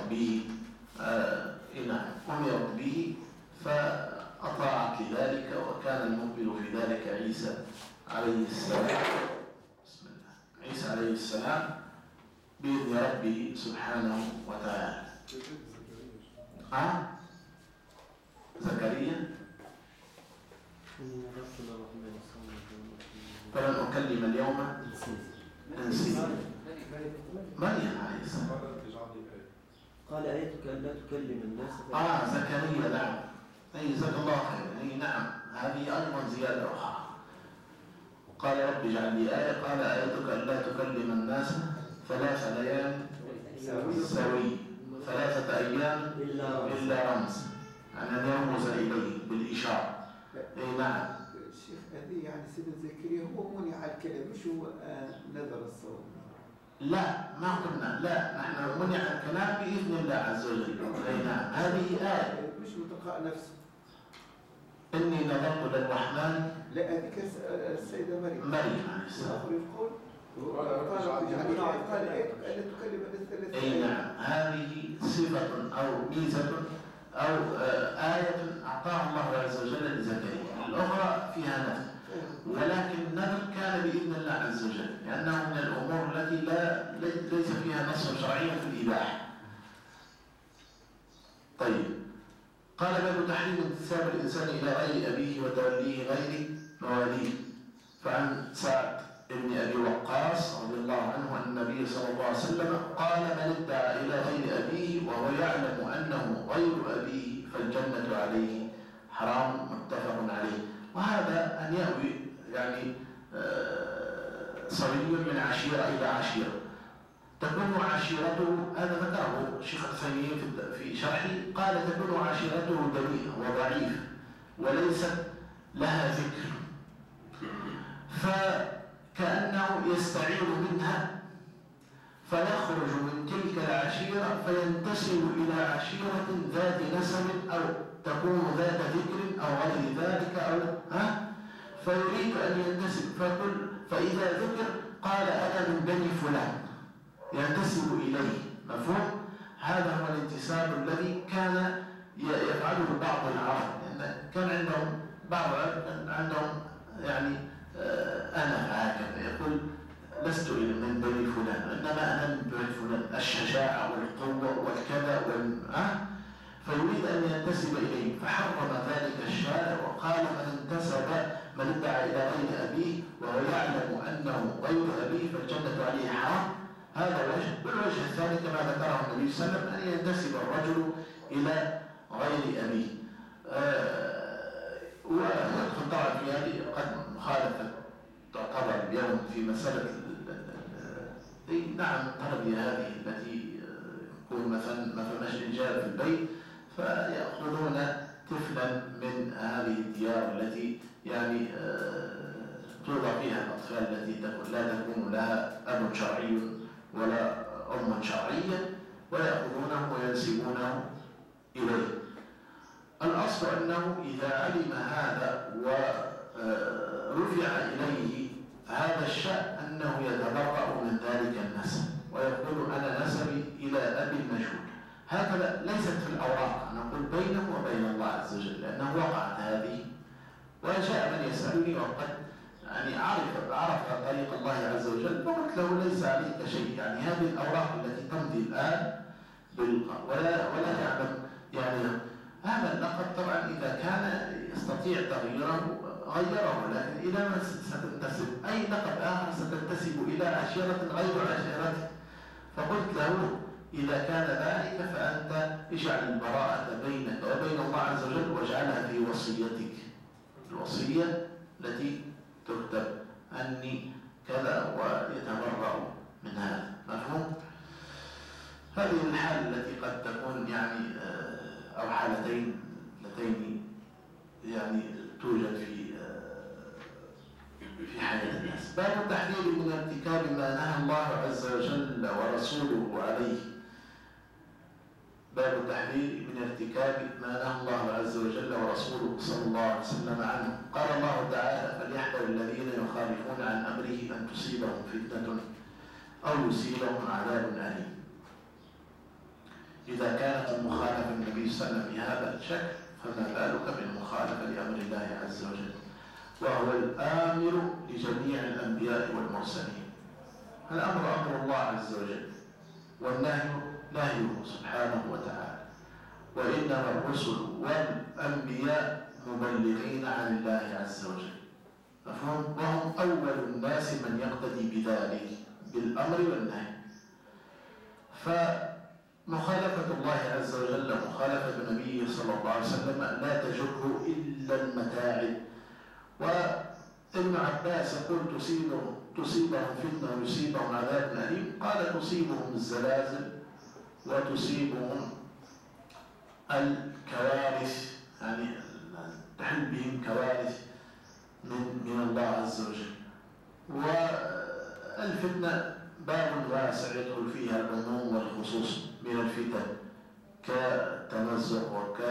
S2: به فأطاعت لذلك، وكان المقبل في ذلك عيسى عليه السلام. بسم الله. عيسى عليه السلام بإذن ربه سبحانه وتعالى. زكريا فلن أكلم اليوم إنسيا. مريم عليه السلام
S3: قال آيتك ألا تكلم الناس.
S2: زكريا نعم. أي جزاك الله خيرا. نعم هذه أيضا زيادة أخرى. قال رب اجعل لي آية. قال آيتك ألا تكلم الناس 3 ليال سوي 3 أيام إلا رمز، أن يرمز إليه بالإشارة. أي نعم.
S4: الشيخ هذه يعني سيدنا زكريا هو منع الكلام مش هو نذر الصوم.
S2: لا ما قلنا، لا نحن منع الكلام بإذن الله عز وجل. أي نعم هذه آية
S4: مش متقاء نفسه.
S2: إني نذرت للرحمن.
S4: لا هذيك السيدة مريم
S2: عليه السلام.
S4: آخر القول قال آيتك ألا تكلم الناس 3
S2: أي نعم هذه صفة أو ميزة أو آية أعطاها الله عز وجل لزكريا. الأخرى فيها نذر، ولكن النذر كان بإذن الله عز وجل، لأنه من الأمور التي ليس فيها نص شرعي في الإباحة. طيب قال باب تحريم انتساب الإنسان إلى غير أبيه وتوليه غير مواليه. فعن سعد بن أبي وقاص رضي الله عنه أن النبي صلى الله عليه وسلم قال من ادعى إلى غير أبيه وهو يعلم أنه غير أبيه فالجنة عليه حرام، متفق عليه. وهذا أن يأوي يعني صبي من عشيرة إلى عشيرة تكون عشيرته، هذا ذكره الشيخ العثيمين في شرحه، قال تكون عشيرته دنيئة وضعيفة وليست لها ذكر، فكأنه يستعير منها فيخرج من تلك العشيرة فينتسب إلى عشيرة ذات نسب أو تكون ذات ذكر أو غير ذلك أو فيريد أن ينتسب فيقول فإذا ذكر قال أنا من بني فلان ينتسب إليه. مفهوم؟ هذا هو الانتساب الذي كان يفعله بعض العرب، لأن كان عندهم عندهم يعني أنا هكذا يقول لست من بني فلان إنما أنا من بني فلان، الشجاعة والقوة والكذا فيريد أن ينتسب إليه، فحرم ذلك الشارع وقال من ادعى إلى غير أبيه وهو يعلم أنه غير أبيه فالجنة عليه حرام. هذا وجه. والوجه الثاني كما ذكره النبي صلى الله عليه وسلم أن ينتسب الرجل إلى غير أبيه. ويدخل طبعا في هذه قد مخالفة تعتبر اليوم في مسألة نعم التربية هذه التي يكون مثلا رجال في البيت فيأخذون طفلا من هذه الديار التي يعني توضع فيها الأطفال التي لا تكون لها أب شرعي ولا أم شرعية ويأخذونه وينسبونه إليه. الأصل أنه إذا علم هذا ورفع إليه هذا الشأن أنه يتبرأ من ذلك النسب ويقول أنا نسبي إلى أبي المشهود. هكذا ليست في الأوراق، نقول بينه وبين الله عز وجل لأنه وقعت هذه. وجاء من يسألني وقد يعني عرف طريق الله عز وجل فقلت له ليس عليك شيء، يعني هذه الأوراق التي تمضي الآن ولا تعلم يعني هذا اللقب طبعا إذا كان يستطيع تغييره غيره، لكن إذا ما ستنتسب أي لقب آخر ستنتسب إلى عشيرة غير عشيرته. فقلت له إذا كان ذلك فأنت اجعل البراءة بينك وبين الله عز وجل واجعلها في وصيتك، الوصية التي تكتب أني كذا ويتبرأ من هذا. مفهوم؟ هذه الحالة التي قد تكون يعني أو حالتين اللتين يعني توجد في حياة الناس. باب التحذير من ارتكاب ما نهى الله عز وجل ورسوله عليه. باب التحذير من ارتكاب ما نهى الله عز وجل ورسوله صلى الله عليه وسلم عنه. قال الله تعالى فليحذر الذين يخالفون عن أمره أن تصيبهم فتنة أو يصيبهم عذاب أليم. إذا كانت المخالفة النبي صلى الله عليه وسلم بهذا الشكل فما بالك بالمخالفة لأمر الله عز وجل، وهو الآمر لجميع الأنبياء والمرسلين. الأمر أمر الله عز وجل والنهي نهيه سبحانه وتعالى. وإنما الرسل والأنبياء مبلغين عن الله عز وجل، مفهوم؟ وهم أول الناس من يقتدي بذلك بالأمر والنهي. فمخالفة الله عز وجل، مخالفة النبي صلى الله عليه وسلم لا تجر إلا المتاعب. وابن عباس يقول تصيبهم فتنة ويصيبهم عذاب أليم، قال تصيبهم الزلازل وتصيبهم الكوارث، يعني تحل بهم كوارث من الله عز وجل. والفتنة باب واسع يدخل فيها العموم والخصوص من الفتن كالتمزق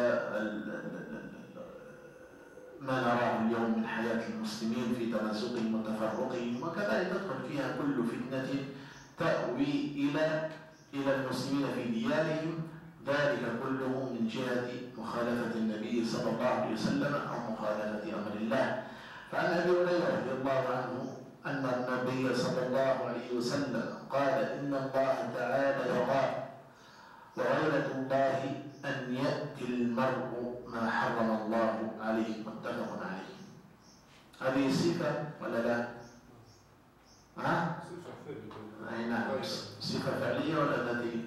S2: ما نراه اليوم من حياة المسلمين في تمزقهم وتفرقهم، وكذلك تدخل فيها كل فتنة تأوي إلى المسلمين في ديارهم، ذلك كله من جهة مخالفة النبي صلى الله عليه وسلم أو مخالفة أمر الله. فعن أبي هريرة رضي الله عنه أن النبي صلى الله عليه وسلم قال: إن الله تعالى يغار، وغيرة الله أن يأتي المرء ما حرم الله عليه، متفق عليه. هذه صفة ولا لا؟ أي نعم، صفة فعلية ولا ذاتية؟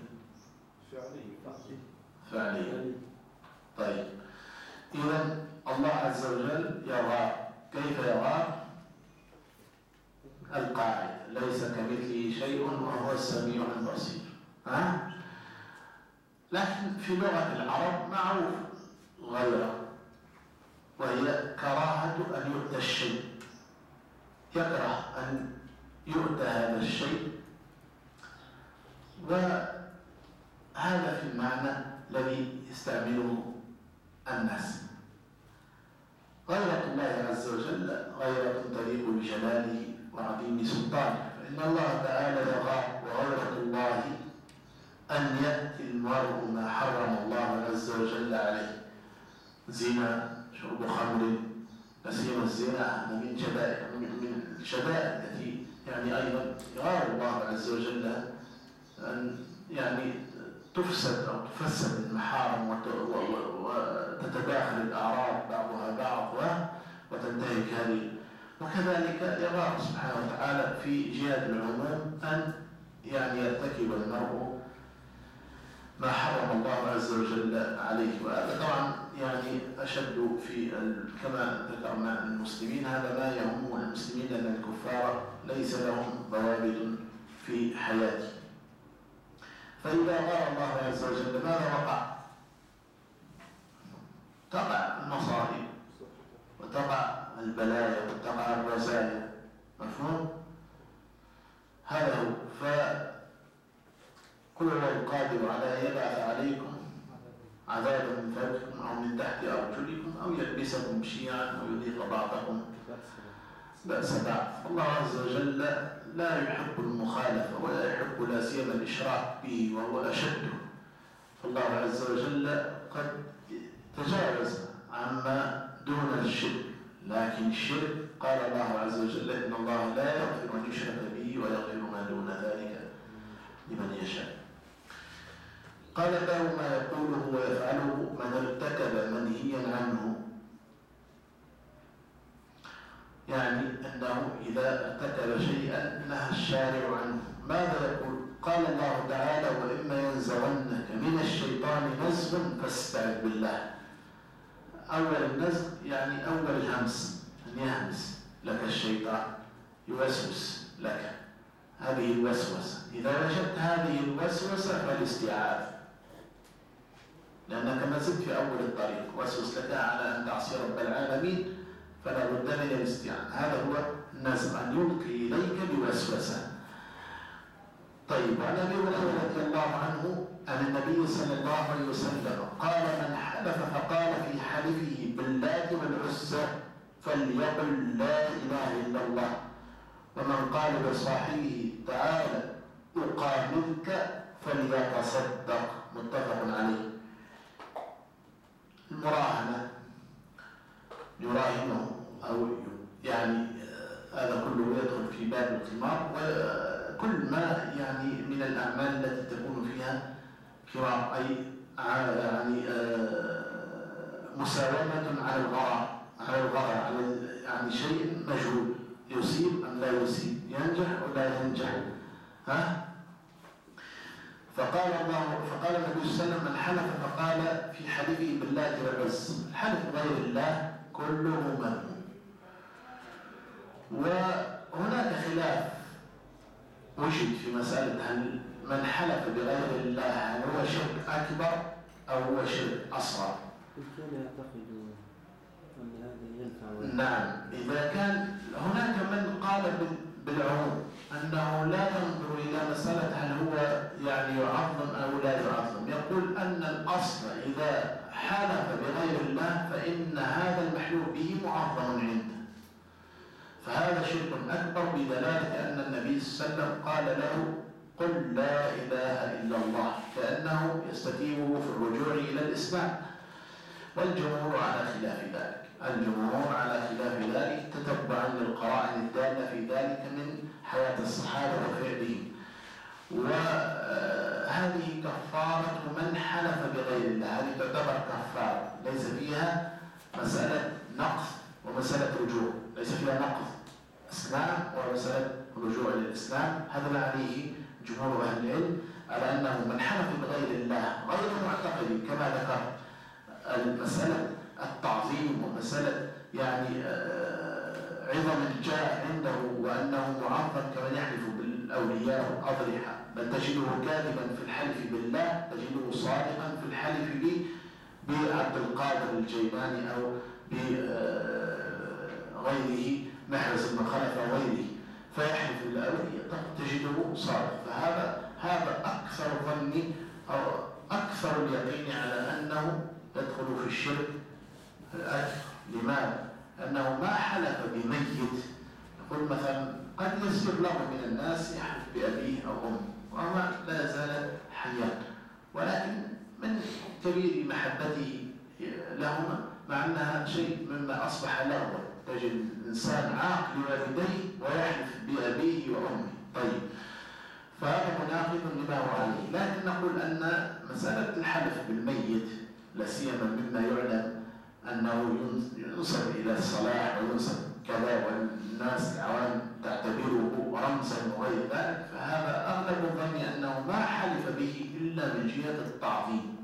S2: فعلية. طيب، إذن الله عز وجل يغار. كيف يغار؟ القاعدة: ليس كمثله شيء وهو السميع البصير. لكن في لغة العرب معروف غيره، وهي كراهة أن يؤتى الشيء، يكره أن يؤتى هذا الشيء، وهذا في المعنى الذي يستعمله الناس. غيرة الله عز وجل غيرة تليق بجلاله وعظيم سلطانه، فإن الله تعالى يغار، وغيرة الله أن يأتي المرء ما حرم الله عز وجل عليه: زنا، شرب خمر، نسيم الزنا، من الشدائد التي يعني أيضا يغار الله عز وجل أن يعني تفسد أو تفسد المحارم وتتداخل الأعراض بعضها بعض وتنتهك هذه. وكذلك يغار سبحانه وتعالى في جهة العموم أن يعني يرتكب المرء ما حرم الله عز وجل عليه. وهذا طبعا يعني أشد في كما ذكرنا المسلمين، هذا ما يهم المسلمين، لأن الكفار ليس لهم ضوابط في حياته. فإذا غار الله عز وجل ماذا وقع؟ تقع المصائب وتقع البلايا وتقع الرزايا، مفهوم؟ هذا هو. قل هو القادر على أن يبعث عليكم عذابا من فوقكم أو من تحت أرجلكم أو يلبسكم شيعا أو يذيق بعضكم بأس بعض. الله عز وجل لا يحب المخالفة ولا يحب لا سيما الإشراك به وهو أشده. فالله عز وجل قد تجاوز عما دون الشرك، لكن الشرك قال الله عز وجل: إن الله لا يغفر أن يشرك به ويغفر ما دون ذلك لمن يشاء. قال: له ما يقوله ويفعله من ارتكب منهيا عنه، يعني أنه إذا ارتكب شيئا نهى الشارع عنه. ماذا يقول؟ قال الله تعالى: وإما ينزغنك من الشيطان نزغ فاستعذ بالله. أول النزغ يعني أول الهمس، أن يهمس لك الشيطان، يوسوس لك، هذه الوسوسة. إذا وجدت هذه الوسوسة فالاستعاذ، لأنك ما زلت في أول الطريق، وسوس لك على أن تعصي رب العالمين، فلا بد من الاستعانة. هذا هو النزغ، أن يلقي إليك بوسوسة. طيب، وعن أبي هريرة رضي الله عنه عن النبي صلى الله عليه وسلم قال: من حلف فقال في حلفه باللات والعزى فليقل لا إله إلا الله، ومن قال لصاحبه تعالى أقاملك فليتصدق، متفق عليه. المراهنة، يراهنه أو يعني هذا كله يدخل في باب القمار، وكل ما يعني من الأعمال التي تكون فيها قمار، أي يعني مساومة على الغرض يعني شيء مجهول، يصيب أم لا يصيب، ينجح أو لا ينجح. فقال النبي صلى الله عليه وسلم: من حلف فقال في حلفه بالله والعزى. الحلف بغير الله كله مذموم. وهناك خلاف وجد في مسألة هل من حلف بغير الله هل هو شرك أكبر أو هو شرك أصغر.
S3: كان يعتقد أن هذا ينفع.
S2: نعم، إذا كان هناك من قال بالعموم أنه لا ينظر إلى مسألة هل هو يعني يعظم أو لا يعظم، يقول أن الأصل إذا حلف بغير الله فإن هذا المحلوف به معظم عنده، فهذا شرك أكبر بدلالة أن النبي صلى الله عليه وسلم قال له: قل لا إله إلا الله، كأنه يستتيبه في الرجوع إلى الإسلام. والجمهور على خلاف ذلك، الجمهور على خلاف ذلك تتبعا للقرائن الدالة في ذلك من حياة الصحابة وفعلهم. وهذه كفارة من حلف بغير الله، هذه تعتبر كفارة ليس فيها مسألة نقص ومسألة رجوع، ليس فيها نقص إسلام ومسألة رجوع للإسلام. هذا ما عليه جمهور أهل العلم، على أنه من حلف بغير الله غير معتقد كما ذكر المسألة التعظيم ومسألة يعني عظم الجاه عنده وأنه معظم كمن يحلف بالأولياء والأضرحة، بل تجده كاذبا في الحلف بالله، تجده صادقا في الحلف بعبد القادر الجيلاني أو بغيره محرز بن خلف أو غيره، فيحلف بالأولياء تجده صادق. فهذا أكثر ظني أو أكثر اليقين على أنه يدخل في الشرك الأكبر. لماذا؟ أنه ما حلف بميت. يقول مثلا قد يصير له من الناس يحلف بأبيه أو أمه وهو لا زال حيا، ولكن من كبير محبته لهما، مع أنها شيء مما أصبح لغوا، تجد الإنسان عاق لوالديه ويحلف بأبيه وأمه. طيب، فهذا مناقض لما هو عليه. لكن نقول أن مسألة الحلف بالميت لا سيما مما يعلم أنه ينسب إلى الصلاح وينسب كذا والناس العوام تعتبره رمزا وغير ذلك، فهذا أغلب ظني أنه ما حلف به إلا من جهة التعظيم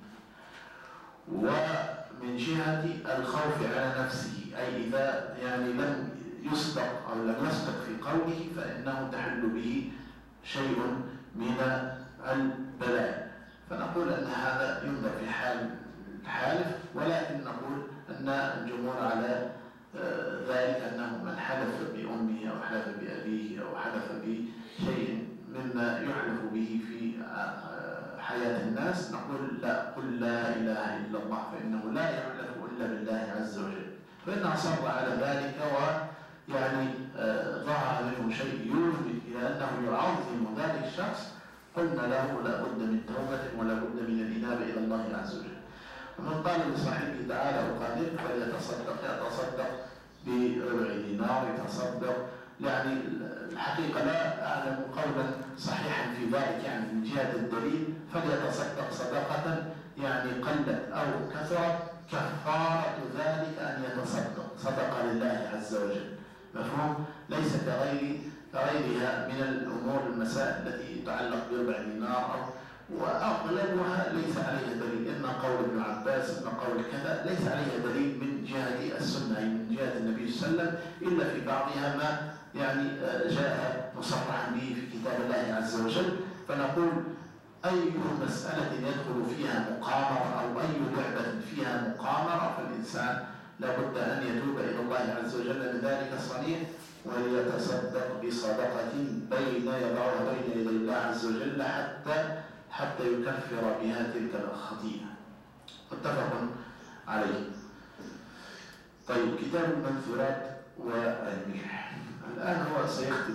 S2: ومن جهة الخوف على نفسه، أي إذا يعني لم يصدق أو لم يصدق في قوله فإنه تحل به شيء من البلاء. فنقول أن هذا ينظر في حال الحالف، ولكن نقول أن الجمهور على ذلك أنه من حلف بأمه أو حلف بأبيه أو حلف بشيء مما يحلف به في حياة الناس، نقول لا، قل لا إله إلا الله، فإنه لا يحلف إلا بالله عز وجل. فإن أصر على ذلك ويعني ظهر منه شيء يوجب إلى أنه يعظم ذلك الشخص، قلنا له لا بد من توبة ولا بد من الإنابة إلى الله عز وجل. ومن قال لصاحبه تعالى وقادر فليتصدق بربع دينار، يتصدق يعني الحقيقة لا أعلم قولا صحيحا في ذلك، يعني من جهة الدليل فليتصدق صدقة يعني قلت أو كثرت، كفارة ذلك أن يتصدق صدقة لله عز وجل. مفهوم؟ ليس كغيرها من الأمور المسائل التي تتعلق بربع دينار وأغلبها ليس عليها دليل، إما قول ابن عباس إما قول كذا، ليس عليها دليل من جهة السنة من جهة النبي صلى الله عليه وسلم، إلا في بعضها ما يعني جاء مصرحا به في كتاب الله عز وجل. فنقول أي مسألة يدخل فيها مقامرة أو أي لعبة فيها مقامرة فالإنسان لابد أن يتوب إلى الله عز وجل من ذلك الصنيع، وليتصدق بصدقة يضعها بين يدي الله عز وجل حتى يكفر بها تلك الخطيئة. متفق عليه. طيب، كتاب المنثورات والملح. الآن هو سيختم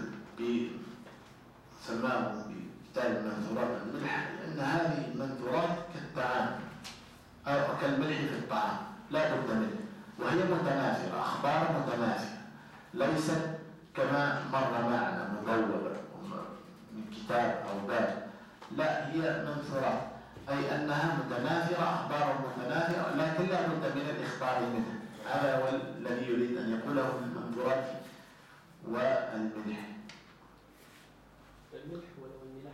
S2: سماه بكتاب المنثورات والملح، لأن هذه المنثورات كالطعام أو كالملح في الطعام لا بد منه، وهي متناثرة، أخبار متناثرة، ليست كما مر معنا مبوبة من كتاب أو باب، لا هي منثورات. أي أنها متناثرة، أخبار متناثرة، لكن لا بد من الإخبار منها. هذا هو الذي يريد أن يقوله في المنظورات والملح.
S5: الملح ولا الملح؟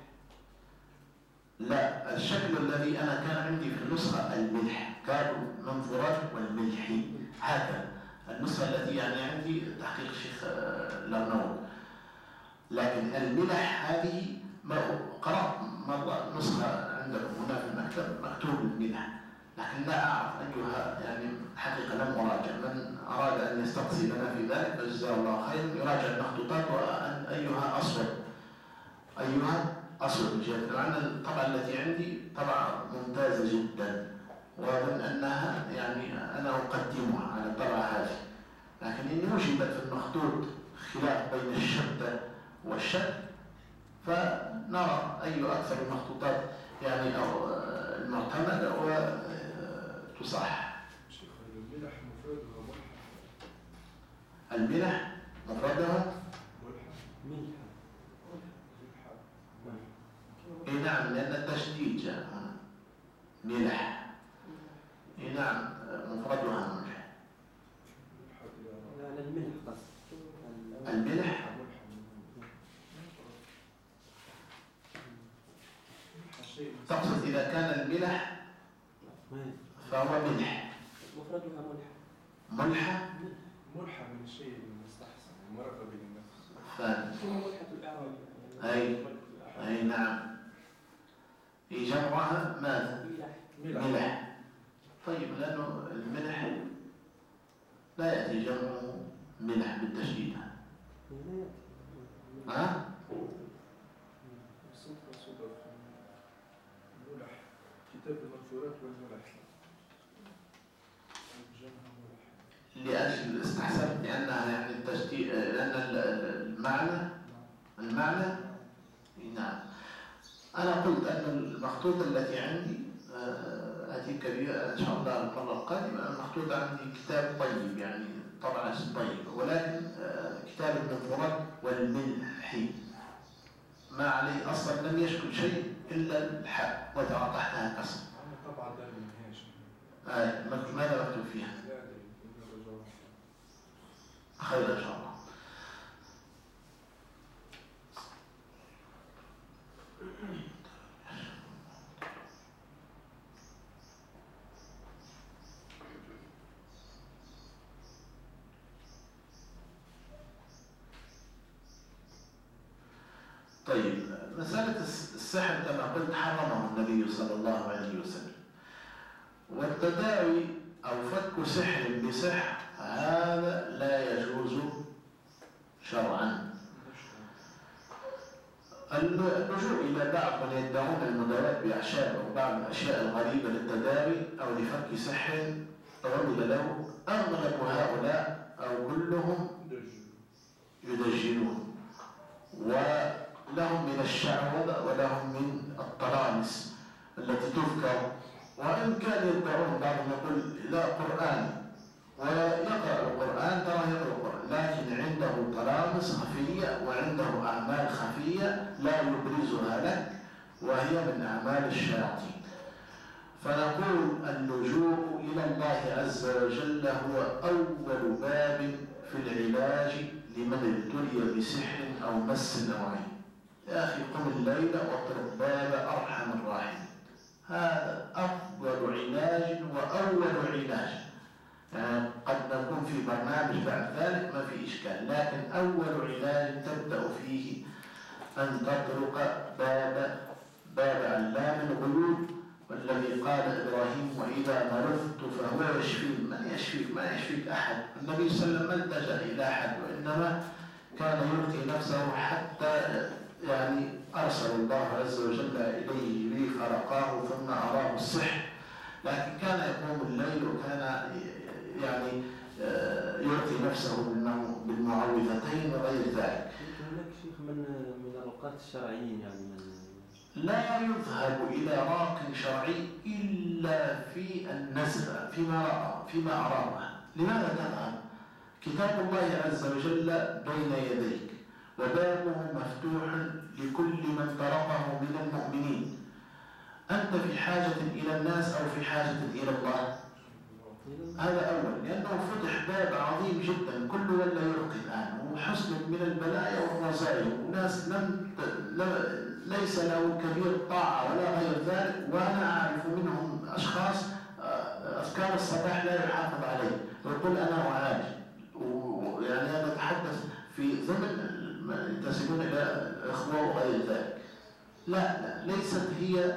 S2: لا، الشكل الذي أنا كان عندي في النسخة الملح، كانوا منظورات والملح هكذا. النسخة التي يعني عندي تحقيق الشيخ لرناوي، لكن الملح هذه ما قرأت مرة نسخة عندكم هنا في المكتب مكتوب الملح، لكن لا أعرف أيها، يعني حقيقة لم أراجع. من أراد أن يستقصي لنا في ذلك فجزاه الله خير، يراجع المخطوطات وأن أيها أصوب، أيها أصوب جدا. لأن الطبعة التي عندي طبعة ممتازة جدا، وأظن أنها يعني أنا أقدمها على الطبعة هذه، لكن إن وجدت في المخطوط خلاف بين الشدة والشد فنرى أي أكثر المخطوطات يعني أو المعتمدة وتصح.
S6: الملح مفردها ملح.
S2: الملح مفردها
S3: ملح.
S2: إيه نعم، لأن التشديد جاء هنا ملح. إيه نعم، مفردها ملح.
S3: لا الملح بس.
S2: الملح تقصد إذا كان الملح فهو ملح.
S5: مفردها ملح.
S2: ملحة
S6: ملحة من الشيء المستحسن، المرغب للنفس.
S5: ملحة الإعراب.
S2: أي نعم. جمعها ماذا؟ ملح. طيب، لأنه الملح لا يأتي جمعه ملح بالتشديد. ها؟
S6: ملح كتاب المنثورات والملح.
S2: لأجل استحسنت لأنها يعني التشديد، لأن المعنى نعم. أنا قلت أن المخطوطة التي عندي أتيك بها إن شاء الله المرة القادمة. المخطوطة عندي كتاب طيب، يعني طبعا طيب، ولكن كتاب المنظورات والملح ما عليه أصلا، لم يشكل شيء إلا الحاء وترى تحتها كسر.
S6: طبعا ده المنهاج.
S2: ماذا مكتوب فيها؟ خير إن شاء الله. طيب، مسألة السحر كما قلت حرمه النبي صلى الله عليه وسلم، والتداوي أو فك سحر بسحر هذا لا يجوز شرعا. اللجوء إلى بعض من يدعون المداواة بأعشاب أو بعض الأشياء الغريبة للتداوي أو لفك سحر عمل له، أغلب هؤلاء أو كلهم يدجنون، ولهم من الشعوذة ولهم من الطلامس التي تذكر، وإن كان يدعون بعضهم يقول لا قرآن ويقرأ القرآن، ترى يقرأ القرآن، لكن عنده طلامس خفية وعنده أعمال خفية لا يبرزها لك، وهي من أعمال الشياطين. فنقول اللجوء إلى الله عز وجل هو أول باب في العلاج لمن ابتلي بسحر أو مس أو عين. يا أخي قم الليل واطرق باب أرحم الراحمين، هذا أفضل علاج وأول علاج. يعني قد نكون في برنامج بعد ذلك ما في إشكال، لكن أول علاج تبدأ فيه أن تطرق باب علام الغيوب، والذي قال إبراهيم وإذا مرضت فهو يشفين. من يشفيك؟ ما يشفيك أحد. النبي صلى الله عليه وسلم ما التجأ إلى أحد، وإنما كان يلقي نفسه حتى يعني أرسل الله عز وجل إليه جبريل فرقاه ثم أراه السحر، لكن كان يقوم الليل وكان يعني يعطي نفسه بالمعوذتين وغير ذلك.
S3: هناك شيخ من الرقاة الشرعيين يعني
S2: لا يذهب إلى راق شرعي إلا في النزع فيما أراه. لماذا تذهب؟ كتاب الله عز وجل بين يديك وبابه مفتوح لكل من طرقه من المؤمنين. أنت في حاجة إلى الناس أو في حاجة إلى الله؟ هذا أول، لأنه فتح باب عظيم جدا كله ولا يلقي الآن، وحصل من البلايا والرزايا، وناس ليس له كبير طاعة ولا غير ذلك. وأنا أعرف منهم أشخاص أذكار الصباح لا يحافظ عليه، يقول أنا أعالج، ويعني أنا أتحدث في ضمن ينتسبون إلى الإخوة وغير ذلك. لا ليست هي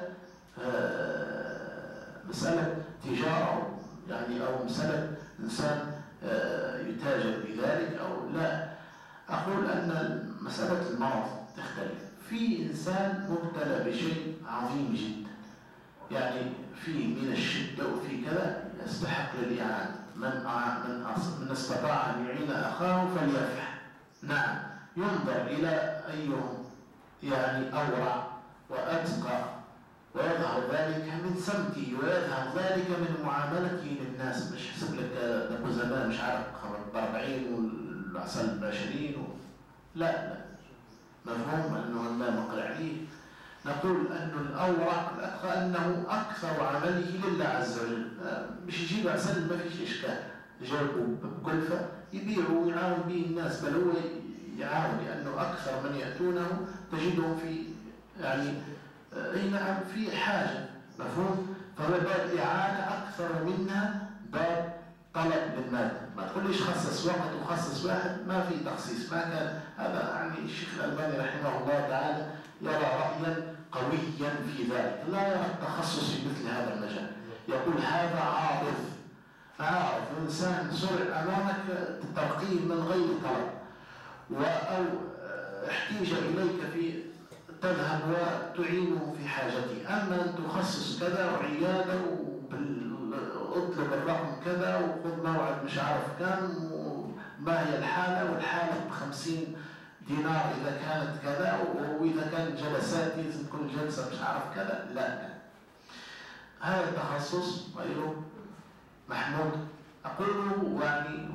S2: مسألة تجارة يعني أو مسألة إنسان يتاجر بذلك أو لا. أقول أن مسألة المرض تختلف. في إنسان مبتلى بشيء عظيم جدا، يعني في من الشدة وفي كذا يستحق للإعانة. من استطاع أن يعين أخاه فليفعل. نعم، ينظر إلى أيهم يعني أورع وأتقى، ويظهر ذلك من سمته ويظهر ذلك من معاملته للناس. مش حسب لك أبو زمان مش عارف ب 40 والعسل ب 20 لا مفهوم أنه لا نقل عليه. نقول أن الأورع الأتقى أنه أكثر عمله لله عز وجل. مش يجيب عسل ما فيش إشكال، يجربوا بكلفة يبيعوا ويعاون به الناس، بل هو يعاون، لأنه أكثر من يأتونه تجدهم في يعني نعم في حاجة. مفهوم؟ فهو باب إعانة أكثر منها باب طلب للمال. ما تقوليش خصص وقت وخصص واحد، ما في تخصيص. ما كان هذا يعني الشيخ الألباني رحمه الله تعالى يرى رأيا قويا في ذلك، لا يرى التخصص في مثل هذا المجال. يقول هذا عارض إنسان سرع أمامك ترقيه من غير طلب، أو احتيج إليك في تذهب وتعينه في حاجته. أما أن تخصص كذا وعيادة واطلب الرقم كذا وخذ موعد مش عارف كم وما هي الحالة، والحالة ب50 دينار إذا كانت كذا، وإذا كان جلسات يلزم كل جلسة مش عارف كذا، لا. هذا التخصص غيره محمود. أقول يعني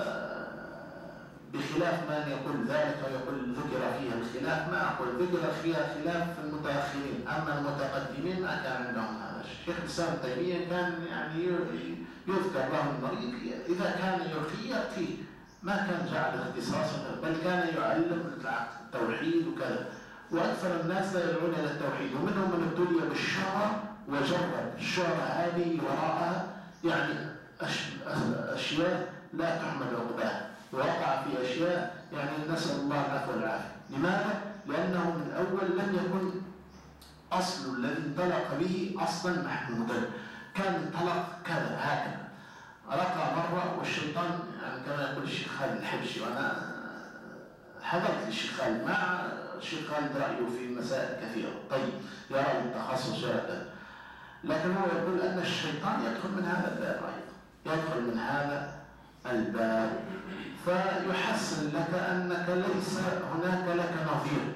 S2: بخلاف من يقول ذلك ويقول ذكر فيها الخلاف، ما أقول ذكر فيها خلاف في المتأخرين، أما المتقدمين ما كان عندهم هذا. الشيخ الإسلام ابن تيمية كان يعني يذكر له المريض إذا كان يرقيه، ما كان جعل اختصاصا، بل كان يعلم التوحيد وكذا. وأكثر الناس لا يدعون إلى التوحيد، ومنهم من ابتلي بالشهرة وجرب الشهرة هذه وراءها يعني أشياء لا تحمد عقباها، ووقع في أشياء يعني نسأل الله العفو والعافية. لماذا؟ لأنه من أول لم يكن أصل الذي انطلق به أصلا محمودا، كان انطلق كذا هكذا. رقى مرة والشيطان يعني كما يقول الشيخ خالد الحبشي، وأنا حضرت الشيخ خالد مع الشيخ خالد رأيه في مسائل كثيرة، طيب يرى التخصص جاء، لكن هو يقول أن الشيطان يدخل من هذا الباب أيضا، يدخل من هذا الباب فيحسن لك أنك ليس هناك لك نظير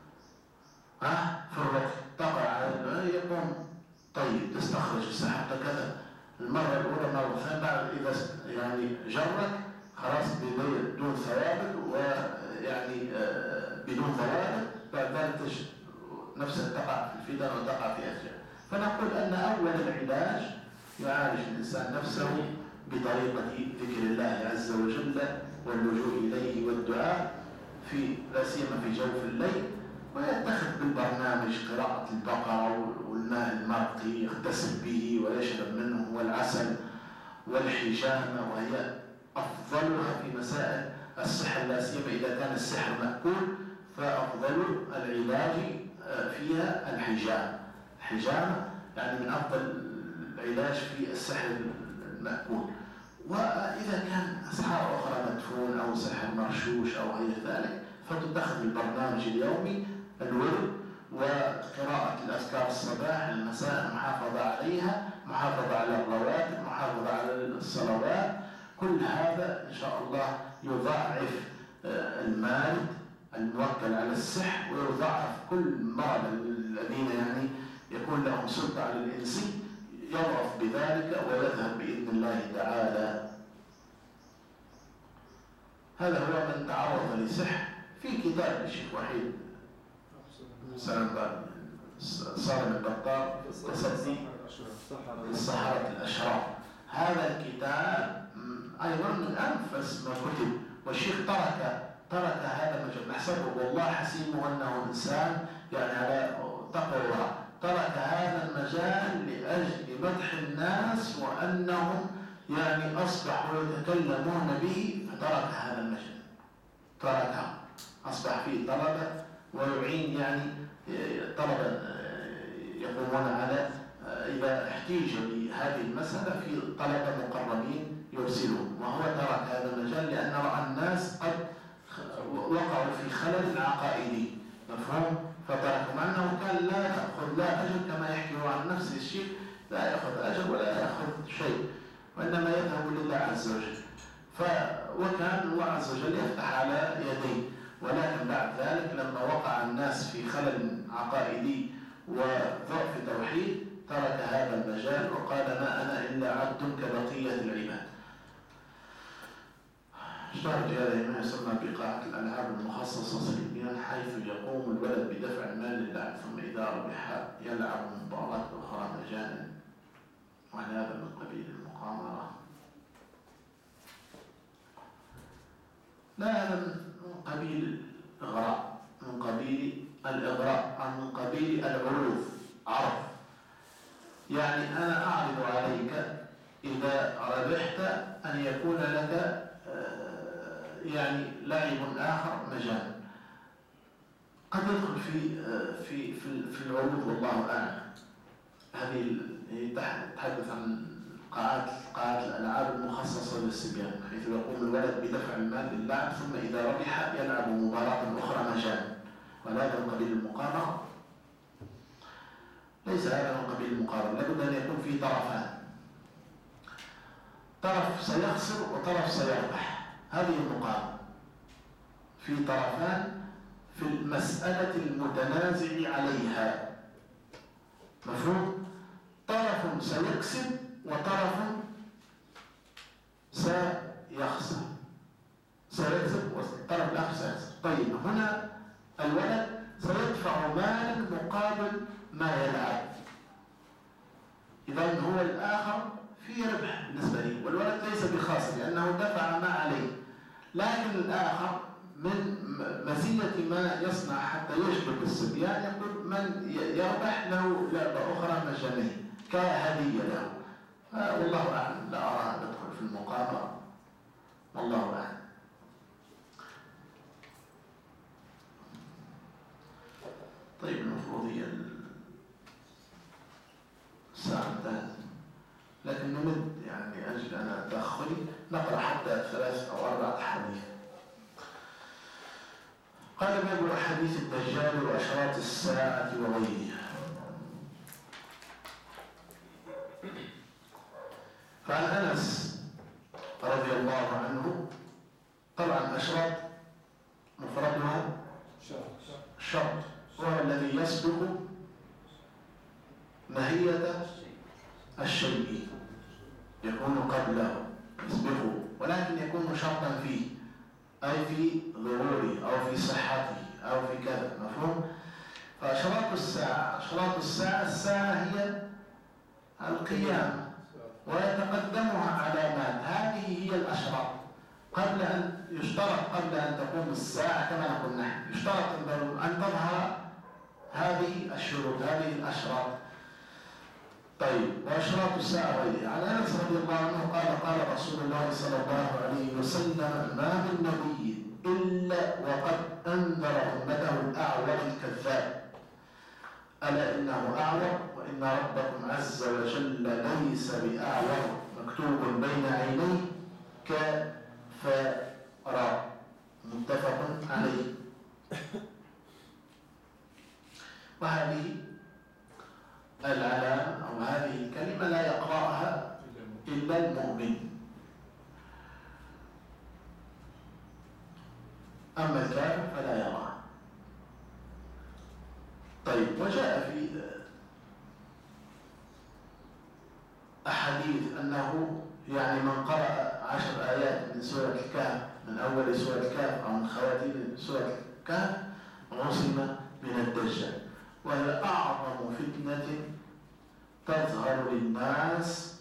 S2: في الركن، تقع على يقوم طيب تستخرج سحبت كذا المرة الأولى مرة الثانية، بعد إذا يعني جرك خلاص بدون ثوابت ويعني بدون ثوابت، بعد ذلك نفسك تقع في الفتن وتقع في أشياء. فنقول أن أول العلاج يعالج الإنسان نفسه بطريقة ذكر الله عز وجل واللجوء إليه والدعاء في لا سيما في جوف الليل، ويتخذ بالبرنامج قراءة البقرة والماء المرقي يغتسل به ويشرب منه، والعسل والحجامة، وهي أفضلها في مسائل السحر لا سيما إذا كان السحر مأكول، فأفضل العلاج فيها الحجامة يعني من أفضل العلاج في السحر المأكول. وإذا كان أسحار أخرى مدفون أو سحر مرشوش أو غير ذلك، فتتخذ البرنامج اليومي الورد وقراءة الأذكار الصباح المساء، محافظة عليها، محافظة على الرواتب، محافظة على الصلوات. كل هذا إن شاء الله يضاعف المال الموكل على السحر، ويضاعف كل مرض الذين يعني يكون لهم سلطة على الإنس يضعف بذلك ويذهب بإذن الله تعالى. هذا هو من تعرض لسحر في كتاب الشيخ وحيد سلام صارم البطار تصدي للسحرة الأشرار. هذا الكتاب أيضا من أنفس ما كتب، والشيخ ترك هذا المجال. نحسبه والله حسيبه أنه إنسان يعني على تقوى، ترك هذا المجال لأجل مدح الناس وأنهم يعني أصبحوا يتكلمون به، فترك هذا المجال، تركه، أصبح فيه طلبة ويعين يعني طلبة يقومون على إذا احتيج لهذه المسألة في طلبة مقربين يرسلون، وهو ترك هذا المجال لأن رأى الناس قد وقعوا في خلل عقائدي، مفهوم؟ فتركه، مع أنه كان لا يأخذ لا أجر كما يحكي عن نفسه الشيخ، لا يأخذ أجر ولا يأخذ شيء، وإنما يذهب لله عز وجل. وكان الله عز وجل يفتح على يديه، ولكن بعد ذلك لما وقع الناس في خلل عقائدي وضعف توحيد ترك هذا المجال وقال ما أنا إلا عبد كبقية العباد. اشتهر في هذا ما يسمى بقاعة الألعاب المخصصة سلبيا، حيث يقوم الولد بدفع المال للعب، ثم إذا ربح يلعب مباراة أخرى مجانا، وهذا من قبيل المقامرة. لا، هذا من قبيل الإغراء، من قبيل الإغراء، أو من قبيل العروض، عرض. يعني أنا أعرض عليك إذا ربحت أن يكون لك يعني لعب آخر مجانا، قد يدخل في العروض والله أعلم. هذه تحدث عن قاعات الألعاب المخصصة للصبيان، حيث يقوم الولد بدفع المال للعب، ثم إذا ربح يلعب مباراة أخرى مجانا، وهذا من قبيل المقامرة. ليس هذا من قبيل المقامرة، لابد أن يكون في طرفان، طرف سيخسر وطرف سيربح. هذه المقامرة، في طرفان في المسألة المتنازع عليها، مفهوم؟ طرف سيكسب وطرف سيخسر، سيكسب والطرف الآخر سيخسر. طيب هنا الولد سيدفع مالا مقابل ما يلعب، إذا هو الآخر في ربح بالنسبة لي، والولد ليس بخاسر لأنه دفع ما عليه، لكن الآخر من مزية ما يصنع حتى يشبك الصبيان يقول من يربح له لعبة أخرى مجانية كهدية له. والله أعلم، لا أرى أن ندخل في المقامرة، والله أعلم. طيب المفروض هي الساعة انتهت، لكن نمد يعني أجل أن تأخري نقرأ حتى 3 أو 4 أحاديث. قال باب أحاديث الدجال وأشراط الساعة وغيرها. فعن أنس رضي الله عنه، طبعا أشراط مفردها شرط، وهو الذي يسبق ماهية الشيء، يكون قبله، يسبقه، ولكن يكون شرطا فيه، أي في ظهوره أو في صحته أو في كذا، مفهوم؟ فأشراط الساعة، أشراط الساعة هي القيامة ويتقدمها علامات، هذه هي الأشراط. قبل أن يشترط قبل أن تقوم الساعة كما نقول نحن، يشترط أن تظهر هذه الشروط، هذه الأشراط. طيب، وأشراط الساعة غيرها. عن أنس رضي الله عنه قال قال رسول الله صلى الله عليه وسلم ما من نبي إلا وقد أنذر أمته الأعور الكذاب، ألا إنه أعور وإن ربكم عز وجل ليس بأعور مكتوب بين عينيه كفارا، متفق عليه. وهذه العلامة أو هذه الكلمة لا يقرأها إلا المؤمن، أما الكافر فلا يراها. طيب، وجاء في أحاديث أنه يعني من قرأ 10 آيات من سورة الكهف، من أول سورة الكهف أو من خواتيم سورة الكهف، عصم من الدجال. وهي أعظم فتنة تظهر للناس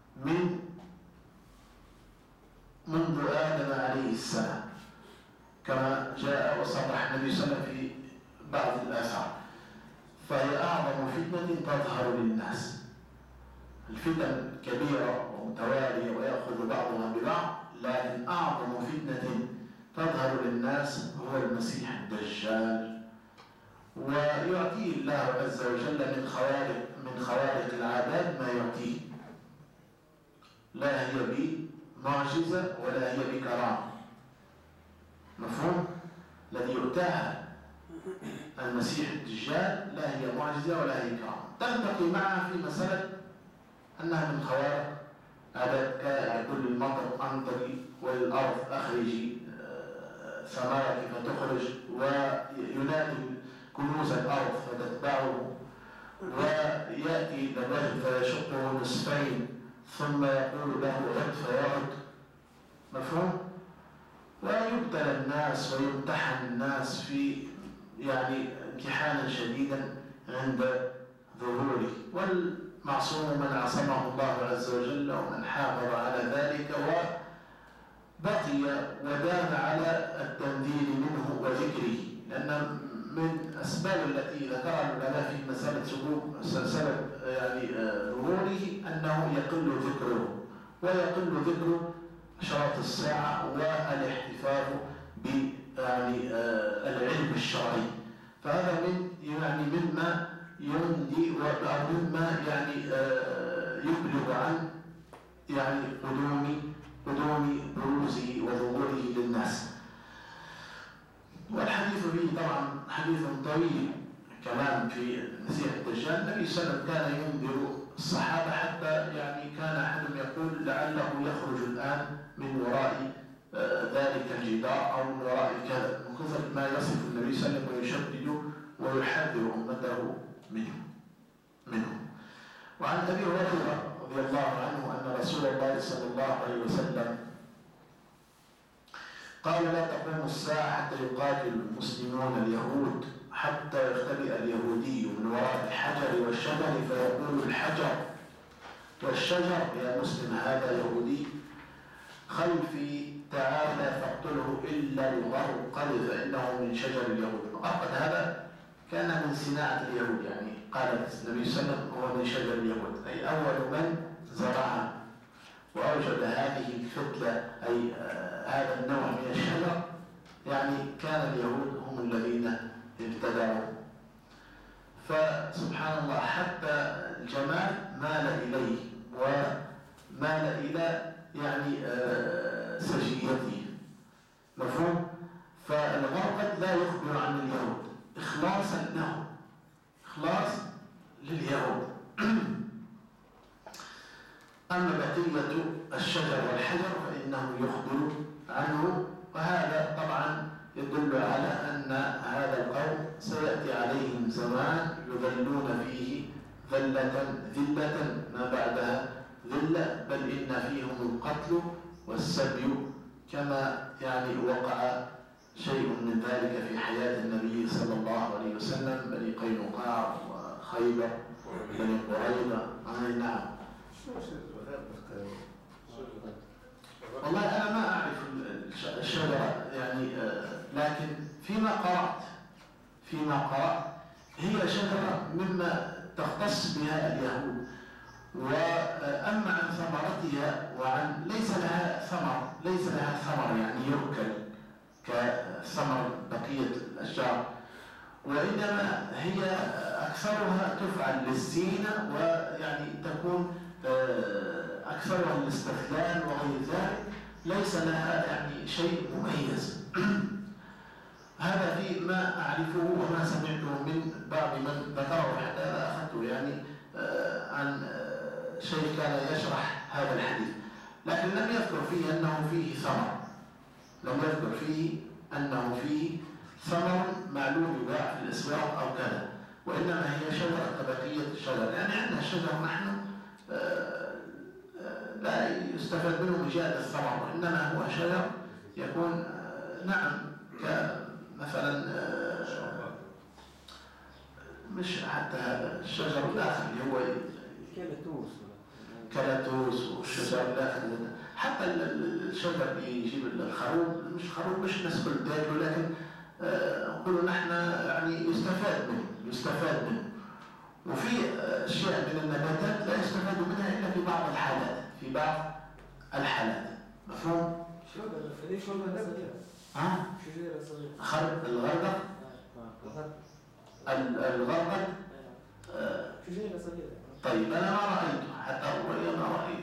S2: منذ آدم عليه السلام، كما جاء وصرح النبي صلى الله عليه وسلم في بعض الآثار. فهي أعظم فتنة تظهر للناس. الفتن كبيرة ومتوالية ويأخذ بعضها ببعض، لكن أعظم فتنة تظهر للناس هو المسيح الدجال، ويعطيه الله عز وجل من خوارق العادات ما يعطيه، لا هي بمعجزة ولا هي بكرامة. مفهوم؟ الذي يؤتاها المسيح الدجال لا هي معجزة ولا هي كرامة، تلتقي معها في مسألة أنها من خوارق عادات، كل المطر أمطري والأرض أخرجي ثمرك فتخرج، وينادي كنوز الأرض فتتبعه، ويأتي الرجل فيشقه نصفين ثم يقول له عد فيعد. مفهوم؟ ويبتلى الناس ويمتحن الناس في امتحانا شديدا عند ظهوره، والمعصوم من عصمه الله عز وجل ومن حافظ على ذلك وبقي ودام على التنذير منه وذكره، لأن من أسباب التي ذكرها العلماء في مسألة سبب ظهوره أنه يقل ذكره، ويقل ذكر أشراط الساعة والاحتفاظ بالعلم الشرعي. فهذا مما يمضي ومما يبلغ عن قدوم بروزه وظهوره للناس. والحديث فيه طبعا حديث طويل كمان في المسيح الدجال. النبي صلى الله عليه وسلم كان ينذر الصحابة، حتى كان أحدهم يقول لعله يخرج الآن من وراء ذلك الجدار أو من وراء كذا، من كثر ما يصف النبي صلى الله عليه وسلم ويشدد ويحذر أمته منه. وعن أبي هريرة رضي الله عنه أن رسول الله صلى الله عليه وسلم قال: لا تقوم الساعة حتى يقاتل المسلمون اليهود، حتى يختبئ اليهودي من وراء الحجر والشجر فيقول الحجر والشجر: يا مسلم هذا يهودي، خلفي تعالى فاقتله إلا الغرقد فإنه من شجر اليهود. وقد هذا كان من صناعة اليهود، قال النبي صلى الله عليه وسلم هو من شجر اليهود، أي أول من زرعها وأوجد هذه الفتلة، أي هذا النوع من الشجر. كان اليهود هم الذين ابتدعوا. فسبحان الله، حتى الجمال مال إليه ومال إلى سجيته. مفهوم؟ فالغرقد لا يخبر عن اليهود إخلاصا لهم، إخلاص لليهود. أما بقية الشجر والحجر فإنه يخبر عنه، وهذا طبعا يدل على أن هذا القوم سيأتي عليهم زمان يذلون فيه ذلة ما بعدها ذلة، بل إن فيهم القتل والسبي، كما وقع شيء من ذلك في حياة النبي صلى الله عليه وسلم، بني قينقاع وخيبر بني قريظة. نعم. والله أنا ما أعرف الشجرة لكن فيما قرأت هي شجرة مما تختص بها اليهود. وأما عن ثمرتها ليس لها ثمر يؤكل كثمر بقية الأشجار، وإنما هي أكثرها تفعل للزينة، تكون أكثرها الاستخدام وغير ذلك، ليس لها شيء مميز. هذا في ما أعرفه وما سمعته من بعض من ذكره، حتى أخذته عن شيء كان يشرح هذا الحديث، لكن لم يذكر فيه أنه فيه ثمر معلوم يباع في الأسواق أو كذا، وإنما هي شجرة كبقية الشجر. عندنا الشجر نحن لا يستفاد منه من جهة الثمر، وإنما هو شجر يكون كمثلا مش حتى هذا الشجر الآخر اللي هو
S3: كالتوس
S2: كالاتوس والشجر الآخر، حتى الشجر اللي يجيب الخروب، مش الناس كل تاكله، لكن نقولوا نحن يعني يستفاد منه. وفي أشياء من النباتات لا يستفاد منها إلا في بعض الحالات. مفهوم؟
S5: ليش والله صغيرة؟ شجيرة صغيرة.
S2: الغرقد
S5: شجيرة صغيرة.
S2: طيب أنا ما رأيته، حتى أول ما رأيت